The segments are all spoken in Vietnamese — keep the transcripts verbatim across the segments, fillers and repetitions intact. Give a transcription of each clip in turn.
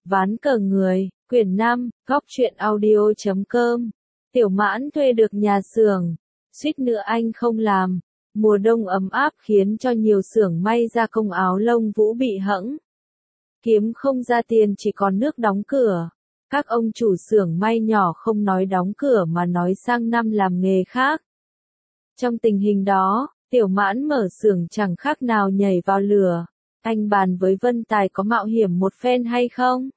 Ván cờ người, quyển năm, góc truyện audio chấm com. Tiểu Mãn thuê được nhà xưởng, suýt nữa anh không làm. Mùa đông ấm áp khiến cho nhiều xưởng may gia công áo lông vũ bị hẫng. Kiếm không ra tiền, chỉ còn nước đóng cửa. Các ông chủ xưởng may nhỏ không nói đóng cửa mà nói sang năm làm nghề khác. Trong tình hình đó, Tiểu Mãn mở xưởng chẳng khác nào nhảy vào lửa. Anh bàn với Vân Tài có mạo hiểm một phen hay không?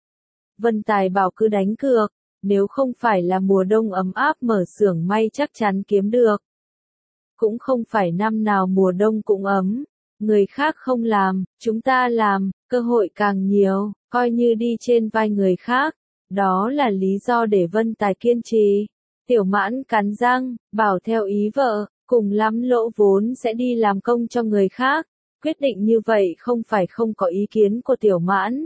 Vân Tài bảo cứ đánh cược, nếu không phải là mùa đông ấm áp mở xưởng may chắc chắn kiếm được. Cũng không phải năm nào mùa đông cũng ấm, người khác không làm, chúng ta làm, cơ hội càng nhiều, coi như đi trên vai người khác. Đó là lý do để Vân Tài kiên trì. Tiểu Mãn cắn răng, bảo theo ý vợ, cùng lắm lỗ vốn sẽ đi làm công cho người khác. Quyết định như vậy không phải không có ý kiến của Tiểu Mãn,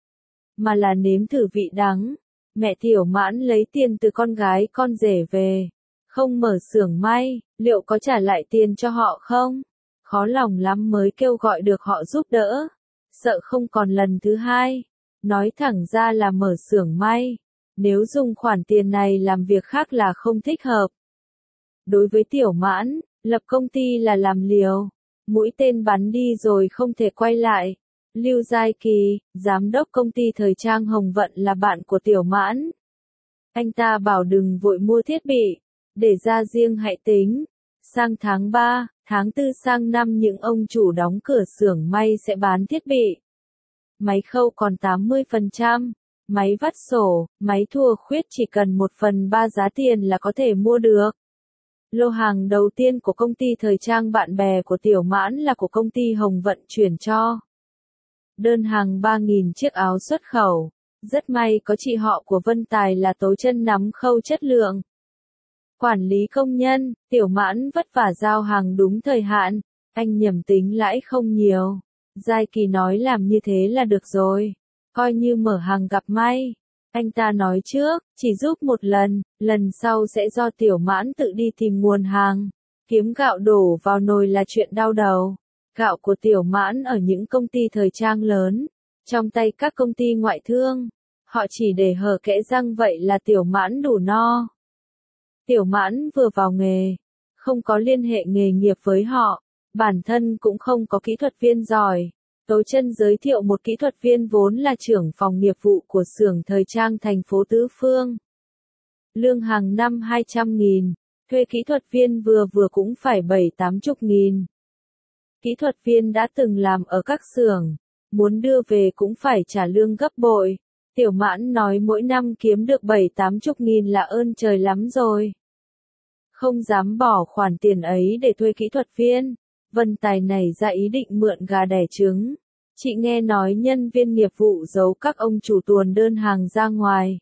mà là nếm thử vị đắng. Mẹ Tiểu Mãn lấy tiền từ con gái con rể về, không mở xưởng may, liệu có trả lại tiền cho họ không? Khó lòng lắm mới kêu gọi được họ giúp đỡ, sợ không còn lần thứ hai. Nói thẳng ra là mở xưởng may, nếu dùng khoản tiền này làm việc khác là không thích hợp. Đối với Tiểu Mãn, lập công ty là làm liều, mũi tên bắn đi rồi không thể quay lại. Lưu Giai Kỳ, giám đốc công ty thời trang Hồng Vận là bạn của Tiểu Mãn. Anh ta bảo đừng vội mua thiết bị, để ra riêng hãy tính. Sang tháng ba, tháng tư sang năm những ông chủ đóng cửa xưởng may sẽ bán thiết bị. Máy khâu còn tám mươi phần trăm, máy vắt sổ, máy thùa khuyết chỉ cần một phần ba giá tiền là có thể mua được. Lô hàng đầu tiên của công ty thời trang bạn bè của Tiểu Mãn là của công ty Hồng Vận chuyển cho. Đơn hàng ba nghìn chiếc áo xuất khẩu. Rất may có chị họ của Vân Tài là tố chân nắm khâu chất lượng. Quản lý công nhân, Tiểu Mãn vất vả giao hàng đúng thời hạn. Anh nhầm tính lãi không nhiều. Giai Kỳ nói làm như thế là được rồi. Coi như mở hàng gặp may. Anh ta nói trước, chỉ giúp một lần, lần sau sẽ do Tiểu Mãn tự đi tìm nguồn hàng. Kiếm gạo đổ vào nồi là chuyện đau đầu. Gạo của Tiểu Mãn ở những công ty thời trang lớn, trong tay các công ty ngoại thương. Họ chỉ để hở kẽ răng vậy là Tiểu Mãn đủ no. Tiểu Mãn vừa vào nghề, không có liên hệ nghề nghiệp với họ, bản thân cũng không có kỹ thuật viên giỏi. Tố chân giới thiệu một kỹ thuật viên vốn là trưởng phòng nghiệp vụ của xưởng thời trang thành phố Tứ Phương. Lương hàng năm hai trăm nghìn, thuê kỹ thuật viên vừa vừa cũng phải bảy tám chục nghìn. Kỹ thuật viên đã từng làm ở các xưởng, muốn đưa về cũng phải trả lương gấp bội. Tiểu Mãn nói mỗi năm kiếm được bảy tám chục nghìn là ơn trời lắm rồi. Không dám bỏ khoản tiền ấy để thuê kỹ thuật viên. Vân Tài nảy ra ý định mượn gà đẻ trứng. Chị nghe nói nhân viên nghiệp vụ giấu các ông chủ tuồn đơn hàng ra ngoài.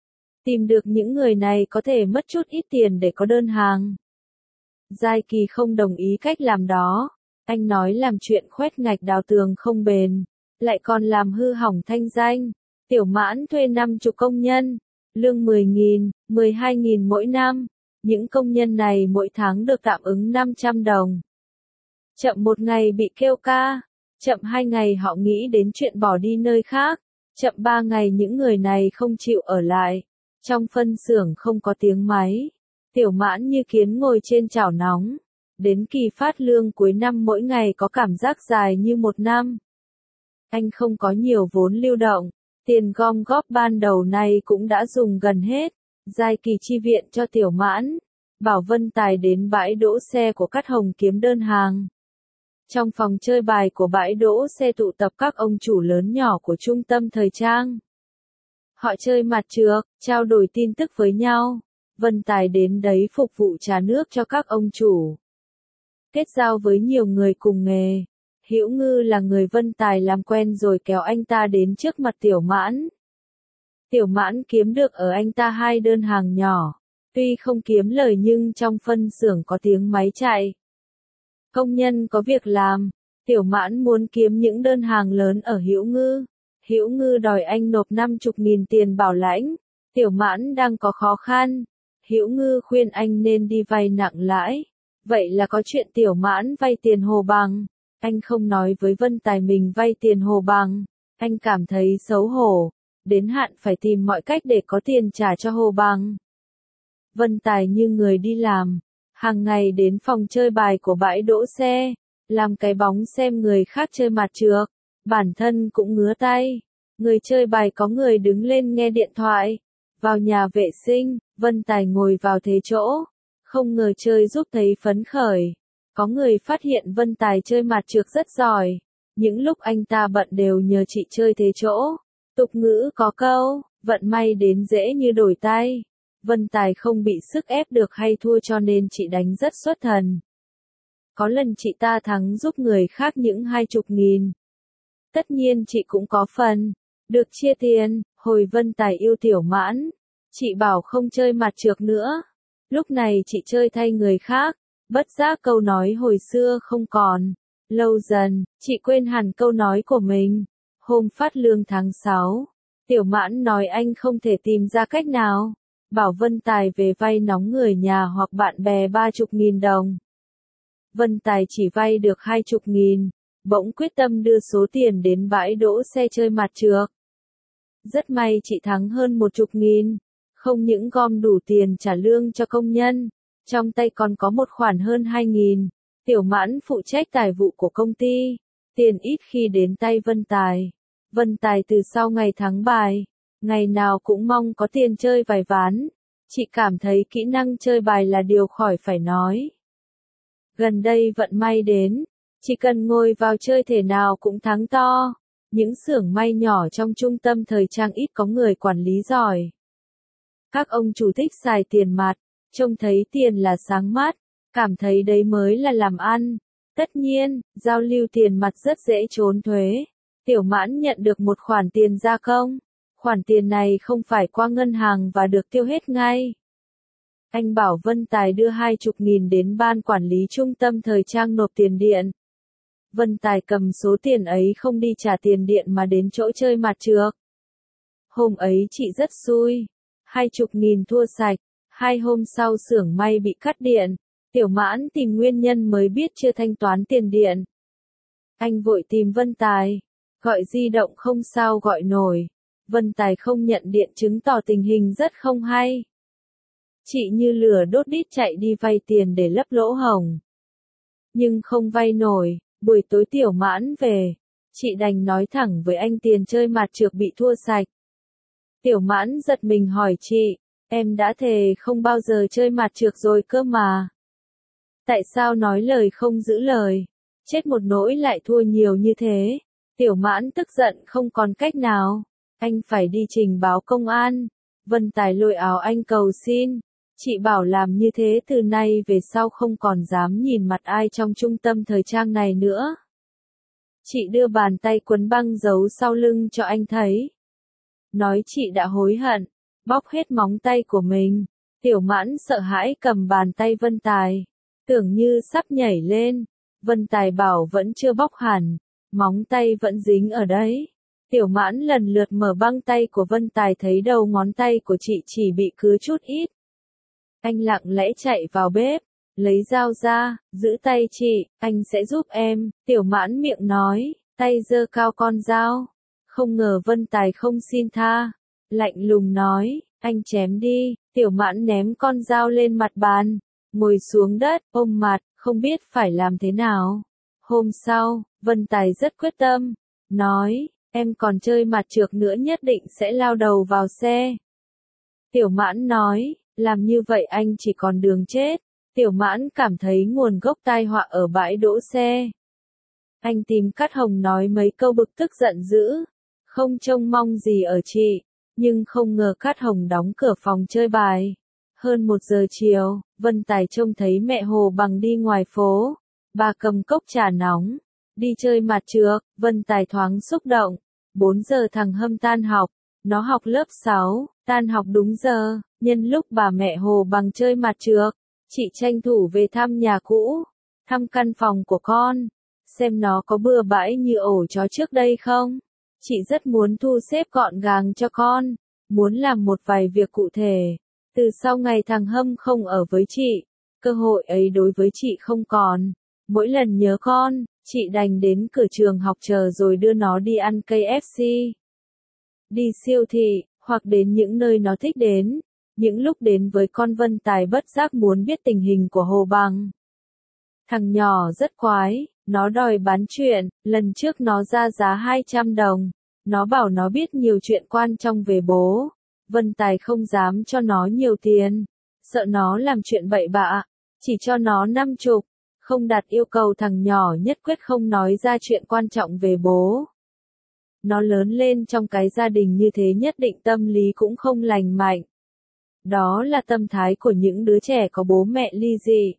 Tìm được những người này có thể mất chút ít tiền để có đơn hàng. Giai Kỳ không đồng ý cách làm đó. Anh nói làm chuyện khoét ngạch đào tường không bền, lại còn làm hư hỏng thanh danh. Tiểu Mãn thuê năm chục công nhân, lương mười nghìn, mười hai nghìn mỗi năm. Những công nhân này mỗi tháng được tạm ứng năm trăm đồng. Chậm một ngày bị kêu ca, chậm hai ngày họ nghĩ đến chuyện bỏ đi nơi khác, chậm ba ngày những người này không chịu ở lại. Trong phân xưởng không có tiếng máy, Tiểu Mãn như kiến ngồi trên chảo nóng. Đến kỳ phát lương cuối năm mỗi ngày có cảm giác dài như một năm. Anh không có nhiều vốn lưu động, tiền gom góp ban đầu này cũng đã dùng gần hết. Giai Kỳ chi viện cho Tiểu Mãn, bảo Vân Tài đến bãi đỗ xe của Cát Hồng kiếm đơn hàng. Trong phòng chơi bài của bãi đỗ xe tụ tập các ông chủ lớn nhỏ của trung tâm thời trang. Họ chơi mặt trược, trao đổi tin tức với nhau. Vân Tài đến đấy phục vụ trà nước cho các ông chủ. Kết giao với nhiều người cùng nghề. Hữu Ngư là người Vân Tài làm quen rồi kéo anh ta đến trước mặt Tiểu Mãn. Tiểu Mãn kiếm được ở anh ta hai đơn hàng nhỏ. Tuy không kiếm lời nhưng trong phân xưởng có tiếng máy chạy. Công nhân có việc làm. Tiểu Mãn muốn kiếm những đơn hàng lớn ở Hữu Ngư. Hữu Ngư đòi anh nộp năm chục nghìn tiền bảo lãnh. Tiểu Mãn đang có khó khăn. Hữu Ngư khuyên anh nên đi vay nặng lãi. Vậy là có chuyện Tiểu Mãn vay tiền Hồ Bằng. Anh không nói với Vân Tài mình vay tiền Hồ Bằng. Anh cảm thấy xấu hổ. đến hạn phải tìm mọi cách để có tiền trả cho Hồ Bằng. Vân Tài như người đi làm, hàng ngày đến phòng chơi bài của bãi đỗ xe, làm cái bóng xem người khác chơi mặt trược, bản thân cũng ngứa tay. Người chơi bài có người đứng lên nghe điện thoại. Vào nhà vệ sinh, Vân Tài ngồi vào thế chỗ, không ngờ chơi giúp thấy phấn khởi. Có người phát hiện Vân Tài chơi mặt trược rất giỏi, những lúc anh ta bận đều nhờ chị chơi thế chỗ. Tục ngữ có câu, vận may đến dễ như đổi tay. Vân Tài không bị sức ép được hay thua cho nên chị đánh rất xuất thần. Có lần chị ta thắng giúp người khác những hai chục nghìn. Tất nhiên chị cũng có phần, được chia tiền. Hồi Vân Tài yêu Tiểu Mãn, chị bảo không chơi mặt trược nữa. Lúc này chị chơi thay người khác, bất giác câu nói hồi xưa không còn. Lâu dần, chị quên hẳn câu nói của mình. Hôm phát lương tháng sáu, Tiểu Mãn nói anh không thể tìm ra cách nào, bảo Vân Tài về vay nóng người nhà hoặc bạn bè ba chục nghìn đồng. Vân Tài chỉ vay được hai chục nghìn, bỗng quyết tâm đưa số tiền đến bãi đỗ xe chơi mặt trược. Rất may chị thắng hơn một chục nghìn, không những gom đủ tiền trả lương cho công nhân, trong tay còn có một khoản hơn hai nghìn. Tiểu Mãn phụ trách tài vụ của công ty, tiền ít khi đến tay Vân Tài. Vân Tài từ sau ngày thắng bài, ngày nào cũng mong có tiền chơi vài ván. Chị cảm thấy kỹ năng chơi bài là điều khỏi phải nói. Gần đây vận may đến, chỉ cần ngồi vào chơi thể nào cũng thắng to. Những xưởng may nhỏ trong trung tâm thời trang ít có người quản lý giỏi. Các ông chủ thích xài tiền mặt, trông thấy tiền là sáng mắt, cảm thấy đấy mới là làm ăn. Tất nhiên, giao lưu tiền mặt rất dễ trốn thuế. Tiểu Mãn nhận được một khoản tiền gia công. Khoản tiền này không phải qua ngân hàng và được tiêu hết ngay. Anh bảo Vân Tài đưa hai chục nghìn đến ban quản lý trung tâm thời trang nộp tiền điện. Vân Tài cầm số tiền ấy không đi trả tiền điện mà đến chỗ chơi mặt trược. Hôm ấy chị rất xui, hai chục nghìn thua sạch. Hai hôm sau xưởng may bị cắt điện. Tiểu Mãn tìm nguyên nhân mới biết chưa thanh toán tiền điện. Anh vội tìm Vân Tài, gọi di động không sao gọi nổi. Vân Tài không nhận điện chứng tỏ tình hình rất không hay. Chị như lửa đốt đít chạy đi vay tiền để lấp lỗ hổng. Nhưng không vay nổi, buổi tối Tiểu Mãn về, chị đành nói thẳng với anh tiền chơi mặt trược bị thua sạch. Tiểu Mãn giật mình hỏi chị, em đã thề không bao giờ chơi mặt trược rồi cơ mà. Tại sao nói lời không giữ lời, chết một nỗi lại thua nhiều như thế? Tiểu Mãn tức giận không còn cách nào, anh phải đi trình báo công an. Vân Tài lôi áo anh cầu xin, chị bảo làm như thế từ nay về sau không còn dám nhìn mặt ai trong trung tâm thời trang này nữa. Chị đưa bàn tay quấn băng giấu sau lưng cho anh thấy. Nói chị đã hối hận, bóc hết móng tay của mình. Tiểu Mãn sợ hãi cầm bàn tay Vân Tài, tưởng như sắp nhảy lên. Vân Tài bảo vẫn chưa bóc hẳn, móng tay vẫn dính ở đấy. Tiểu Mãn lần lượt mở băng tay của Vân Tài thấy đầu ngón tay của chị chỉ bị cứa chút ít. Anh lặng lẽ chạy vào bếp, lấy dao ra, giữ tay chị, anh sẽ giúp em. Tiểu Mãn miệng nói, tay giơ cao con dao. Không ngờ Vân Tài không xin tha, lạnh lùng nói, anh chém đi. Tiểu Mãn ném con dao lên mặt bàn, ngồi xuống đất, ôm mặt, không biết phải làm thế nào. Hôm sau, Vân Tài rất quyết tâm, nói, em còn chơi mặt trược nữa nhất định sẽ lao đầu vào xe. Tiểu Mãn nói, làm như vậy anh chỉ còn đường chết. Tiểu Mãn cảm thấy nguồn gốc tai họa ở bãi đỗ xe. Anh tìm Cát Hồng nói mấy câu bực tức giận dữ, không trông mong gì ở chị, nhưng không ngờ Cát Hồng đóng cửa phòng chơi bài. Hơn một giờ chiều, Vân Tài trông thấy mẹ Hồ Bằng đi ngoài phố, bà cầm cốc trà nóng, đi chơi mặt trược. Vân Tài thoáng xúc động. Bốn giờ thằng Hâm tan học, nó học lớp sáu, tan học đúng giờ, nhân lúc bà mẹ Hồ Bằng chơi mặt trược, chị tranh thủ về thăm nhà cũ, thăm căn phòng của con, xem nó có bừa bãi như ổ chó trước đây không. Chị rất muốn thu xếp gọn gàng cho con, muốn làm một vài việc cụ thể. Từ sau ngày thằng Hâm không ở với chị, cơ hội ấy đối với chị không còn. Mỗi lần nhớ con, chị đành đến cửa trường học chờ rồi đưa nó đi ăn ca ép xê. đi siêu thị, hoặc đến những nơi nó thích đến. Những lúc đến với con Vân Tài bất giác muốn biết tình hình của Hồ Bằng. Thằng nhỏ rất quái, nó đòi bán chuyện, lần trước nó ra giá hai trăm đồng. Nó bảo nó biết nhiều chuyện quan trọng về bố. Vân Tài không dám cho nó nhiều tiền, sợ nó làm chuyện bậy bạ, chỉ cho nó năm chục, không đặt yêu cầu thằng nhỏ nhất quyết không nói ra chuyện quan trọng về bố. Nó lớn lên trong cái gia đình như thế nhất định tâm lý cũng không lành mạnh. Đó là tâm thái của những đứa trẻ có bố mẹ ly dị.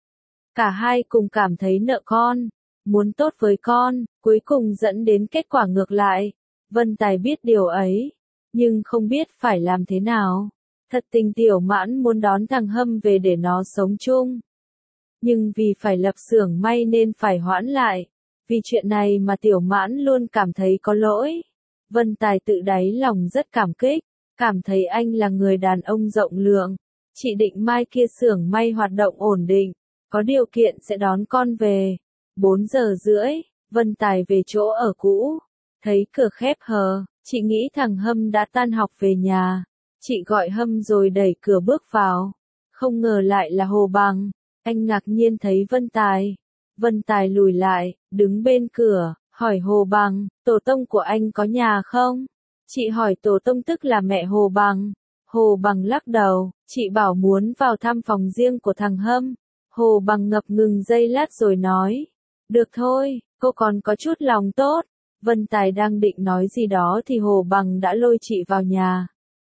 Cả hai cùng cảm thấy nợ con, muốn tốt với con, cuối cùng dẫn đến kết quả ngược lại. Vân Tài biết điều ấy, nhưng không biết phải làm thế nào. Thật tình Tiểu Mãn muốn đón thằng Hâm về để nó sống chung. Nhưng vì phải lập xưởng may nên phải hoãn lại. Vì chuyện này mà Tiểu Mãn luôn cảm thấy có lỗi. Vân Tài tự đáy lòng rất cảm kích, cảm thấy anh là người đàn ông rộng lượng. Chị định mai kia xưởng may hoạt động ổn định, có điều kiện sẽ đón con về. bốn giờ rưỡi, Vân Tài về chỗ ở cũ. Thấy cửa khép hờ, chị nghĩ thằng Hâm đã tan học về nhà. Chị gọi Hâm rồi đẩy cửa bước vào. Không ngờ lại là Hồ Bằng. Anh ngạc nhiên thấy Vân Tài. Vân Tài lùi lại, đứng bên cửa, hỏi Hồ Bằng, tổ tông của anh có nhà không? Chị hỏi tổ tông tức là mẹ Hồ Bằng. Hồ Bằng lắc đầu, chị bảo muốn vào thăm phòng riêng của thằng Hâm. Hồ Bằng ngập ngừng giây lát rồi nói, được thôi, cô còn có chút lòng tốt. Vân Tài đang định nói gì đó thì Hồ Bằng đã lôi chị vào nhà.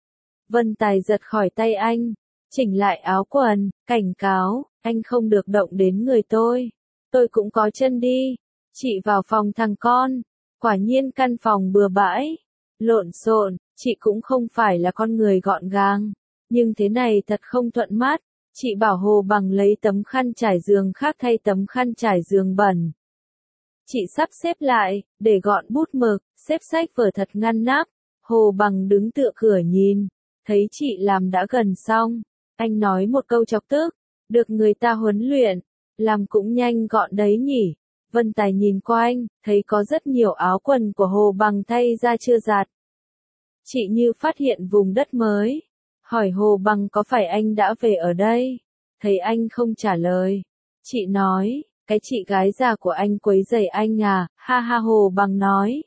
Vân Tài giật khỏi tay anh, chỉnh lại áo quần, cảnh cáo, anh không được động đến người tôi. Tôi cũng có chân đi. Chị vào phòng thằng con. Quả nhiên căn phòng bừa bãi, lộn xộn, chị cũng không phải là con người gọn gàng. Nhưng thế này thật không thuận mắt. Chị bảo Hồ Bằng lấy tấm khăn trải giường khác thay tấm khăn trải giường bẩn. Chị sắp xếp lại, để gọn bút mực, xếp sách vở thật ngăn nắp. Hồ Bằng đứng tựa cửa nhìn, thấy chị làm đã gần xong. Anh nói một câu chọc tức, được người ta huấn luyện, làm cũng nhanh gọn đấy nhỉ. Vân Tài nhìn qua anh, thấy có rất nhiều áo quần của Hồ Bằng thay ra chưa giặt. Chị như phát hiện vùng đất mới. Hỏi Hồ Bằng có phải anh đã về ở đây? Thấy anh không trả lời. Chị nói, cái chị gái già của anh quấy rầy anh à, ha ha. Hồ Bằng nói.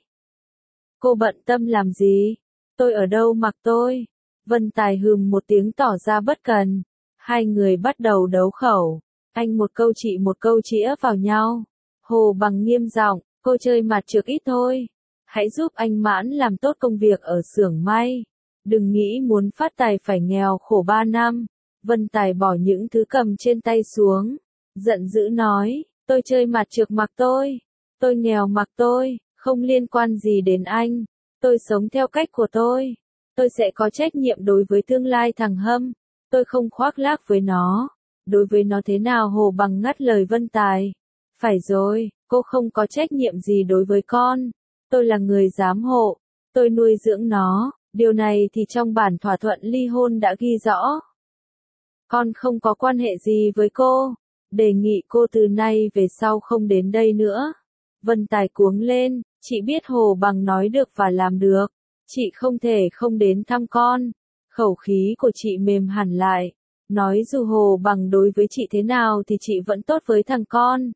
Cô bận tâm làm gì? Tôi ở đâu mặc tôi? Vân Tài hừm một tiếng tỏ ra bất cần. Hai người bắt đầu đấu khẩu. Anh một câu chị một câu chĩa vào nhau. Hồ Bằng nghiêm giọng, cô chơi mặt trược ít thôi. Hãy giúp anh Mãn làm tốt công việc ở xưởng may. Đừng nghĩ muốn phát tài phải nghèo khổ ba năm. Vân Tài bỏ những thứ cầm trên tay xuống. Giận dữ nói, tôi chơi mặt trược mặc tôi. Tôi nghèo mặc tôi, không liên quan gì đến anh. Tôi sống theo cách của tôi. Tôi sẽ có trách nhiệm đối với tương lai thằng Hâm. Tôi không khoác lác với nó. Đối với nó thế nào? Hồ Bằng ngắt lời Vân Tài. Phải rồi, cô không có trách nhiệm gì đối với con. Tôi là người giám hộ. Tôi nuôi dưỡng nó. Điều này thì trong bản thỏa thuận ly hôn đã ghi rõ. Con không có quan hệ gì với cô. Đề nghị cô từ nay về sau không đến đây nữa. Vân Tài cuống lên, chị biết Hồ Bằng nói được và làm được. Chị không thể không đến thăm con. Khẩu khí của chị mềm hẳn lại. Nói dù Hồ Bằng đối với chị thế nào thì chị vẫn tốt với thằng con.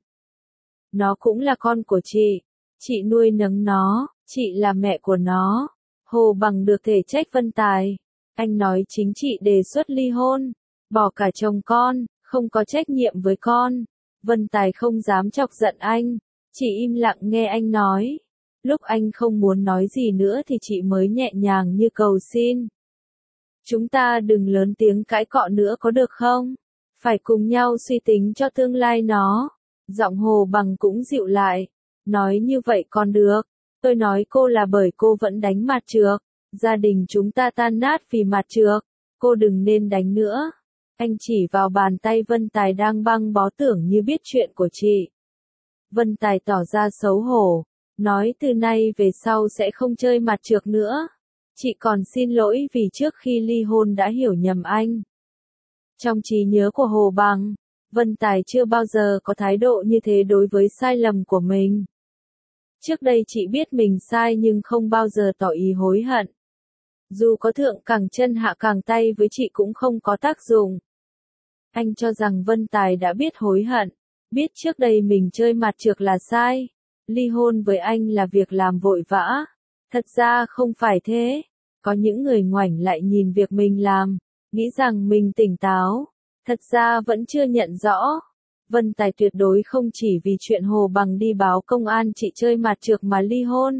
Nó cũng là con của chị. Chị nuôi nấng nó, chị là mẹ của nó. Hồ Bằng được thể trách Vân Tài. Anh nói chính chị đề xuất ly hôn. Bỏ cả chồng con, không có trách nhiệm với con. Vân Tài không dám chọc giận anh. Chỉ im lặng nghe anh nói. Lúc anh không muốn nói gì nữa thì chị mới nhẹ nhàng như cầu xin. Chúng ta đừng lớn tiếng cãi cọ nữa có được không? Phải cùng nhau suy tính cho tương lai nó. Giọng Hồ Bằng cũng dịu lại. Nói như vậy còn được. Tôi nói cô là bởi cô vẫn đánh mặt trược. Gia đình chúng ta tan nát vì mặt trược. Cô đừng nên đánh nữa. Anh chỉ vào bàn tay Vân Tài đang băng bó tưởng như biết chuyện của chị. Vân Tài tỏ ra xấu hổ. Nói từ nay về sau sẽ không chơi mặt trược nữa. Chị còn xin lỗi vì trước khi ly hôn đã hiểu nhầm anh. Trong trí nhớ của Hồ Bằng, Vân Tài chưa bao giờ có thái độ như thế đối với sai lầm của mình. Trước đây chị biết mình sai nhưng không bao giờ tỏ ý hối hận. Dù có thượng cẳng chân hạ cẳng tay với chị cũng không có tác dụng. Anh cho rằng Vân Tài đã biết hối hận, biết trước đây mình chơi mặt trược là sai. Ly hôn với anh là việc làm vội vã. Thật ra không phải thế. Có những người ngoảnh lại nhìn việc mình làm, nghĩ rằng mình tỉnh táo. Thật ra vẫn chưa nhận rõ. Vân Tài tuyệt đối không chỉ vì chuyện Hồ Bằng đi báo công an chị chơi mặt trược mà ly hôn.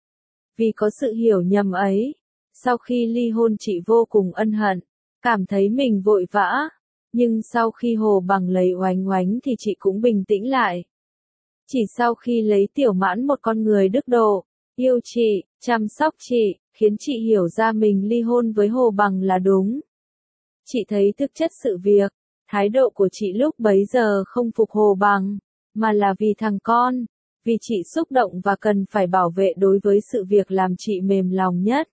Vì có sự hiểu nhầm ấy, sau khi ly hôn chị vô cùng ân hận, cảm thấy mình vội vã. Nhưng sau khi Hồ Bằng lấy Oánh Oánh thì chị cũng bình tĩnh lại. Chỉ sau khi lấy Tiểu Mãn, một con người đức độ, yêu chị, chăm sóc chị, khiến chị hiểu ra mình ly hôn với Hồ Bằng là đúng. Chị thấy thực chất sự việc, thái độ của chị lúc bấy giờ không phục Hồ Bằng, mà là vì thằng con, vì chị xúc động và cần phải bảo vệ đối với sự việc làm chị mềm lòng nhất.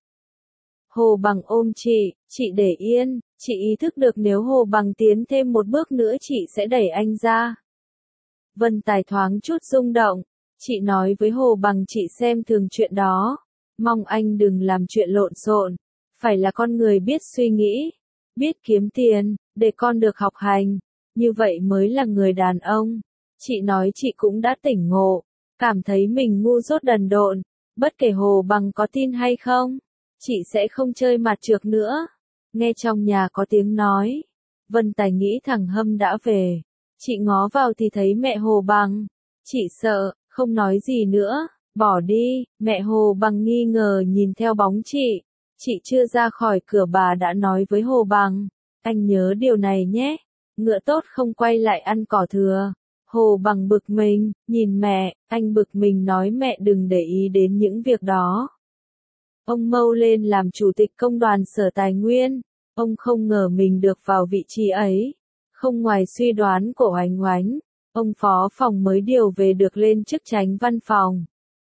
Hồ Bằng ôm chị, chị để yên, chị ý thức được nếu Hồ Bằng tiến thêm một bước nữa chị sẽ đẩy anh ra. Vân Tài thoáng chút rung động, chị nói với Hồ Bằng chị xem thường chuyện đó, mong anh đừng làm chuyện lộn xộn, phải là con người biết suy nghĩ, biết kiếm tiền, để con được học hành, như vậy mới là người đàn ông. Chị nói chị cũng đã tỉnh ngộ, cảm thấy mình ngu dốt đần độn, bất kể Hồ Bằng có tin hay không, chị sẽ không chơi mặt trược nữa. Nghe trong nhà có tiếng nói, Vân Tài nghĩ thằng Hâm đã về. Chị ngó vào thì thấy mẹ Hồ Bằng. Chị sợ, không nói gì nữa, bỏ đi. Mẹ Hồ Bằng nghi ngờ nhìn theo bóng chị. Chị chưa ra khỏi cửa bà đã nói với Hồ Bằng, anh nhớ điều này nhé, ngựa tốt không quay lại ăn cỏ thừa. Hồ Bằng bực mình, nhìn mẹ, anh bực mình nói mẹ đừng để ý đến những việc đó. Ông Mâu lên làm chủ tịch công đoàn Sở Tài Nguyên, ông không ngờ mình được vào vị trí ấy. Không ngoài suy đoán của Oánh Oánh, ông phó phòng mới điều về được lên chức chánh văn phòng.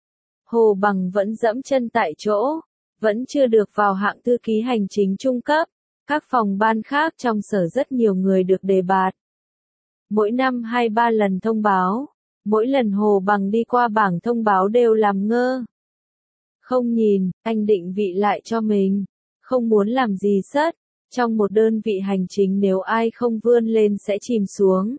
Hồ Bằng vẫn dẫm chân tại chỗ, vẫn chưa được vào hạng thư ký hành chính trung cấp. Các phòng ban khác trong sở rất nhiều người được đề bạt. Mỗi năm hai ba lần thông báo, mỗi lần Hồ Bằng đi qua bảng thông báo đều làm ngơ. Không nhìn, anh định vị lại cho mình, không muốn làm gì sất. Trong một đơn vị hành chính nếu ai không vươn lên sẽ chìm xuống.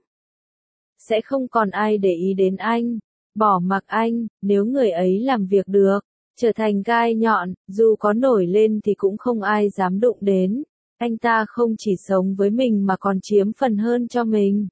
Sẽ không còn ai để ý đến anh, bỏ mặc anh, nếu người ấy làm việc được, trở thành gai nhọn, dù có nổi lên thì cũng không ai dám đụng đến. Anh ta không chỉ sống với mình mà còn chiếm phần hơn cho mình.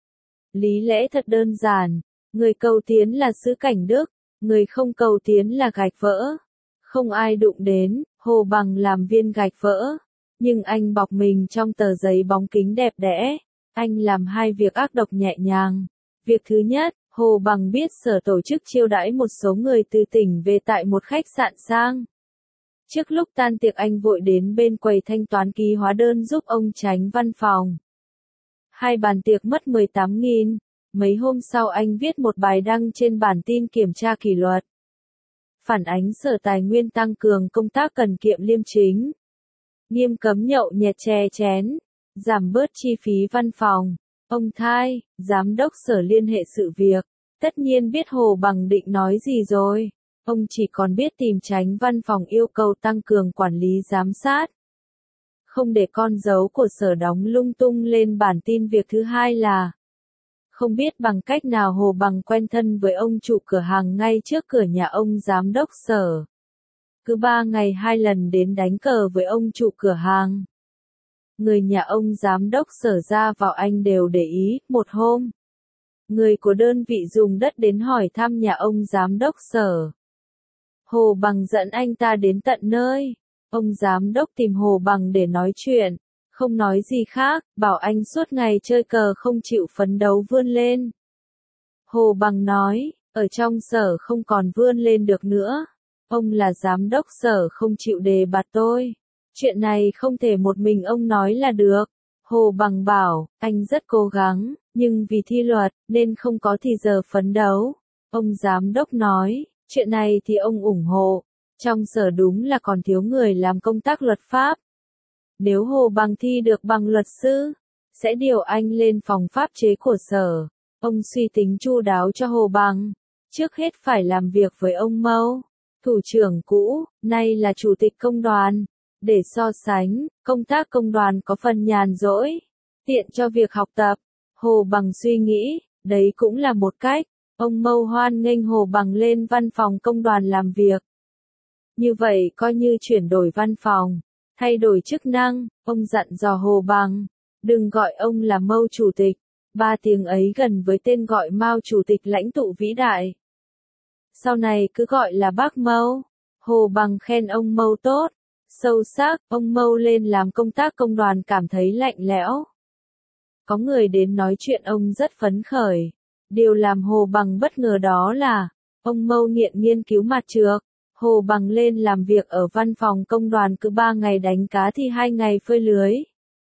Lý lẽ thật đơn giản, người cầu tiến là sứ cảnh đức, người không cầu tiến là gạch vỡ. Không ai đụng đến, Hồ Bằng làm viên gạch vỡ. Nhưng anh bọc mình trong tờ giấy bóng kính đẹp đẽ. Anh làm hai việc ác độc nhẹ nhàng. Việc thứ nhất, Hồ Bằng biết sở tổ chức chiêu đãi một số người từ tỉnh về tại một khách sạn sang. Trước lúc tan tiệc anh vội đến bên quầy thanh toán ký hóa đơn giúp ông chánh văn phòng. Hai bàn tiệc mất mười tám nghìn. Mấy hôm sau anh viết một bài đăng trên bản tin kiểm tra kỷ luật. Phản ánh Sở Tài Nguyên tăng cường công tác cần kiệm liêm chính. Nghiêm cấm nhậu nhẹt chè chén, giảm bớt chi phí văn phòng. Ông Thai, giám đốc sở liên hệ sự việc, tất nhiên biết Hồ Bằng định nói gì rồi. Ông chỉ còn biết tìm chánh văn phòng yêu cầu tăng cường quản lý giám sát. Không để con dấu của sở đóng lung tung lên bản tin. Việc thứ hai là không biết bằng cách nào Hồ Bằng quen thân với ông chủ cửa hàng ngay trước cửa nhà ông giám đốc sở. Cứ ba ngày hai lần đến đánh cờ với ông chủ cửa hàng. Người nhà ông giám đốc sở ra vào anh đều để ý. Một hôm, người của đơn vị dùng đất đến hỏi thăm nhà ông giám đốc sở. Hồ Bằng dẫn anh ta đến tận nơi. Ông giám đốc tìm Hồ Bằng để nói chuyện, không nói gì khác, bảo anh suốt ngày chơi cờ không chịu phấn đấu vươn lên. Hồ Bằng nói, ở trong sở không còn vươn lên được nữa. Ông là giám đốc sở không chịu đề bạt tôi. Chuyện này không thể một mình ông nói là được. Hồ Bằng bảo, anh rất cố gắng, nhưng vì thi luật, nên không có thì giờ phấn đấu. Ông giám đốc nói, chuyện này thì ông ủng hộ. Trong sở đúng là còn thiếu người làm công tác luật pháp. Nếu Hồ Bằng thi được bằng luật sư, sẽ điều anh lên phòng pháp chế của sở. Ông suy tính chu đáo cho Hồ Bằng. Trước hết phải làm việc với ông Mâu, thủ trưởng cũ, nay là chủ tịch công đoàn. Để so sánh, công tác công đoàn có phần nhàn rỗi, tiện cho việc học tập. Hồ Bằng suy nghĩ, đấy cũng là một cách. Ông Mâu hoan nghênh Hồ Bằng lên văn phòng công đoàn làm việc. Như vậy coi như chuyển đổi văn phòng, thay đổi chức năng. Ông dặn dò Hồ Bằng, đừng gọi ông là Mâu chủ tịch, ba tiếng ấy gần với tên gọi Mao chủ tịch lãnh tụ vĩ đại. Sau này cứ gọi là bác Mâu. Hồ Bằng khen ông Mâu tốt, sâu sắc. Ông Mâu lên làm công tác công đoàn cảm thấy lạnh lẽo. Có người đến nói chuyện ông rất phấn khởi. Điều làm Hồ Bằng bất ngờ đó là, ông Mâu nghiện nghiên cứu mặt trược. Hồ Bằng lên làm việc ở văn phòng công đoàn cứ ba ngày đánh cá thì hai ngày phơi lưới.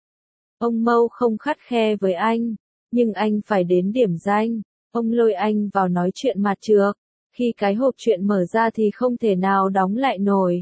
Ông Mâu không khắt khe với anh, nhưng anh phải đến điểm danh. Ông lôi anh vào nói chuyện mặt trược. Khi cái hộp chuyện mở ra thì không thể nào đóng lại nổi.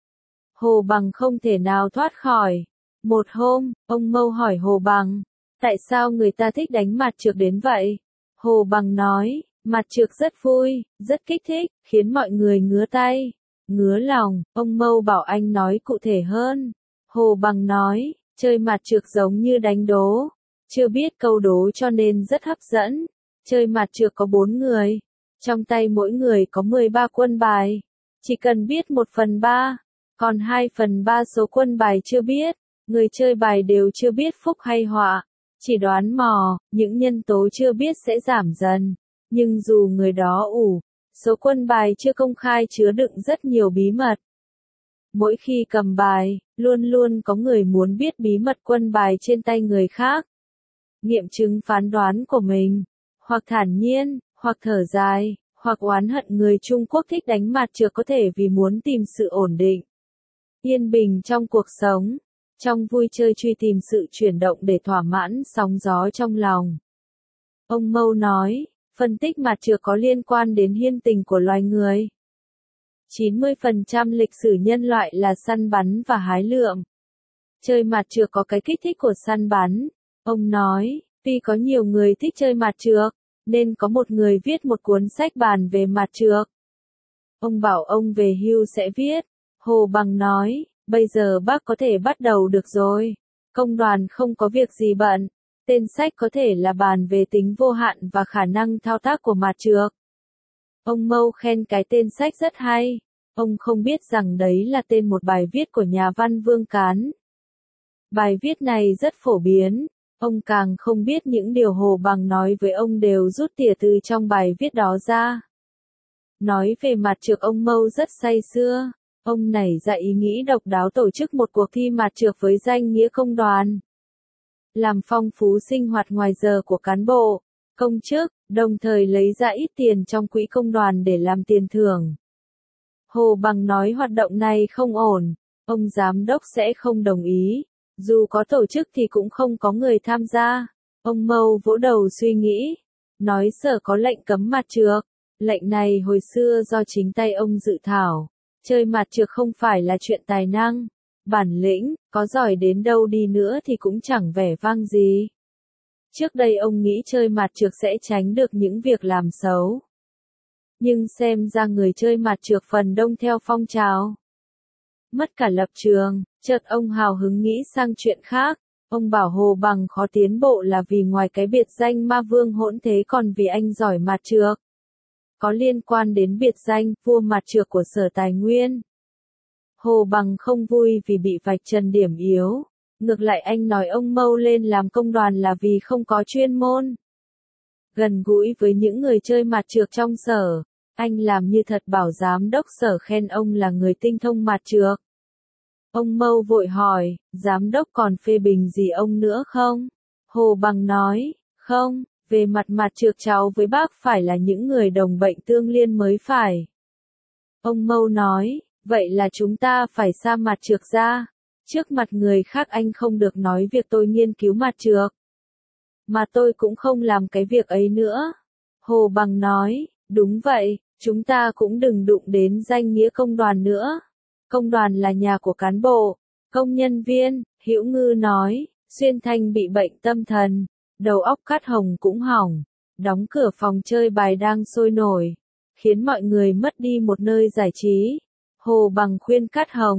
Hồ Bằng không thể nào thoát khỏi. Một hôm, ông Mâu hỏi Hồ Bằng, tại sao người ta thích đánh mặt trược đến vậy? Hồ Bằng nói, mặt trược rất vui, rất kích thích, khiến mọi người ngứa tay, ngứa lòng. Ông Mâu bảo anh nói cụ thể hơn. Hồ Bằng nói, chơi mặt trược giống như đánh đố. Chưa biết câu đố cho nên rất hấp dẫn. Chơi mặt trược có bốn người. Trong tay mỗi người có mười ba quân bài. Chỉ cần biết một phần ba. Còn hai phần ba số quân bài chưa biết. Người chơi bài đều chưa biết phúc hay họa. Chỉ đoán mò, những nhân tố chưa biết sẽ giảm dần. Nhưng dù người đó ủ, số quân bài chưa công khai chứa đựng rất nhiều bí mật. Mỗi khi cầm bài, luôn luôn có người muốn biết bí mật quân bài trên tay người khác. Nghiệm chứng phán đoán của mình, hoặc thản nhiên, hoặc thở dài, hoặc oán hận. Người Trung Quốc thích đánh mặt trược có thể vì muốn tìm sự ổn định, yên bình trong cuộc sống. Trong vui chơi truy tìm sự chuyển động để thỏa mãn sóng gió trong lòng. Ông Mâu nói, phân tích mặt trược có liên quan đến hiên tình của loài người. chín mươi phần trăm lịch sử nhân loại là săn bắn và hái lượm. Chơi mặt trược có cái kích thích của săn bắn. Ông nói, tuy có nhiều người thích chơi mặt trược, nên có một người viết một cuốn sách bàn về mặt trược. Ông bảo ông về hưu sẽ viết. Hồ Bằng nói, bây giờ bác có thể bắt đầu được rồi. Công đoàn không có việc gì bận. Tên sách có thể là bàn về tính vô hạn và khả năng thao tác của mặt trược. Ông Mâu khen cái tên sách rất hay. Ông không biết rằng đấy là tên một bài viết của nhà văn Vương Cán. Bài viết này rất phổ biến. Ông càng không biết những điều Hồ Bằng nói với ông đều rút tỉa từ trong bài viết đó ra. Nói về mặt trược ông Mâu rất say sưa. Ông nảy ra ý nghĩ độc đáo tổ chức một cuộc thi mặt trược với danh nghĩa công đoàn. Làm phong phú sinh hoạt ngoài giờ của cán bộ, công chức, đồng thời lấy ra ít tiền trong quỹ công đoàn để làm tiền thưởng. Hồ Bằng nói hoạt động này không ổn, ông giám đốc sẽ không đồng ý. Dù có tổ chức thì cũng không có người tham gia. Ông Mâu vỗ đầu suy nghĩ, nói sở có lệnh cấm mặt trược. Lệnh này hồi xưa do chính tay ông dự thảo. Chơi mặt trược không phải là chuyện tài năng, bản lĩnh, có giỏi đến đâu đi nữa thì cũng chẳng vẻ vang gì. Trước đây ông nghĩ chơi mặt trược sẽ tránh được những việc làm xấu. Nhưng xem ra người chơi mặt trược phần đông theo phong trào. Mất cả lập trường, chợt ông hào hứng nghĩ sang chuyện khác. Ông bảo Hồ Bằng khó tiến bộ là vì ngoài cái biệt danh ma vương hỗn thế còn vì anh giỏi mặt trược. Có liên quan đến biệt danh vua mặt trược của Sở Tài Nguyên. Hồ Bằng không vui vì bị vạch trần điểm yếu. Ngược lại anh nói ông Mâu lên làm công đoàn là vì không có chuyên môn. Gần gũi với những người chơi mặt trược trong sở, anh làm như thật bảo giám đốc sở khen ông là người tinh thông mặt trược. Ông Mâu vội hỏi, giám đốc còn phê bình gì ông nữa không? Hồ Bằng nói, không, về mặt mặt trược cháu với bác phải là những người đồng bệnh tương liên mới phải. Ông Mâu nói, vậy là chúng ta phải xa mặt trược ra. Trước mặt người khác anh không được nói việc tôi nghiên cứu mặt trược. Mà tôi cũng không làm cái việc ấy nữa. Hồ Bằng nói, đúng vậy, chúng ta cũng đừng đụng đến danh nghĩa công đoàn nữa. Công đoàn là nhà của cán bộ, công nhân viên. Hữu Ngư nói, Xuyên Thanh bị bệnh tâm thần, đầu óc Cát Hồng cũng hỏng, đóng cửa phòng chơi bài đang sôi nổi, khiến mọi người mất đi một nơi giải trí. Hồ Bằng khuyên Cát Hồng,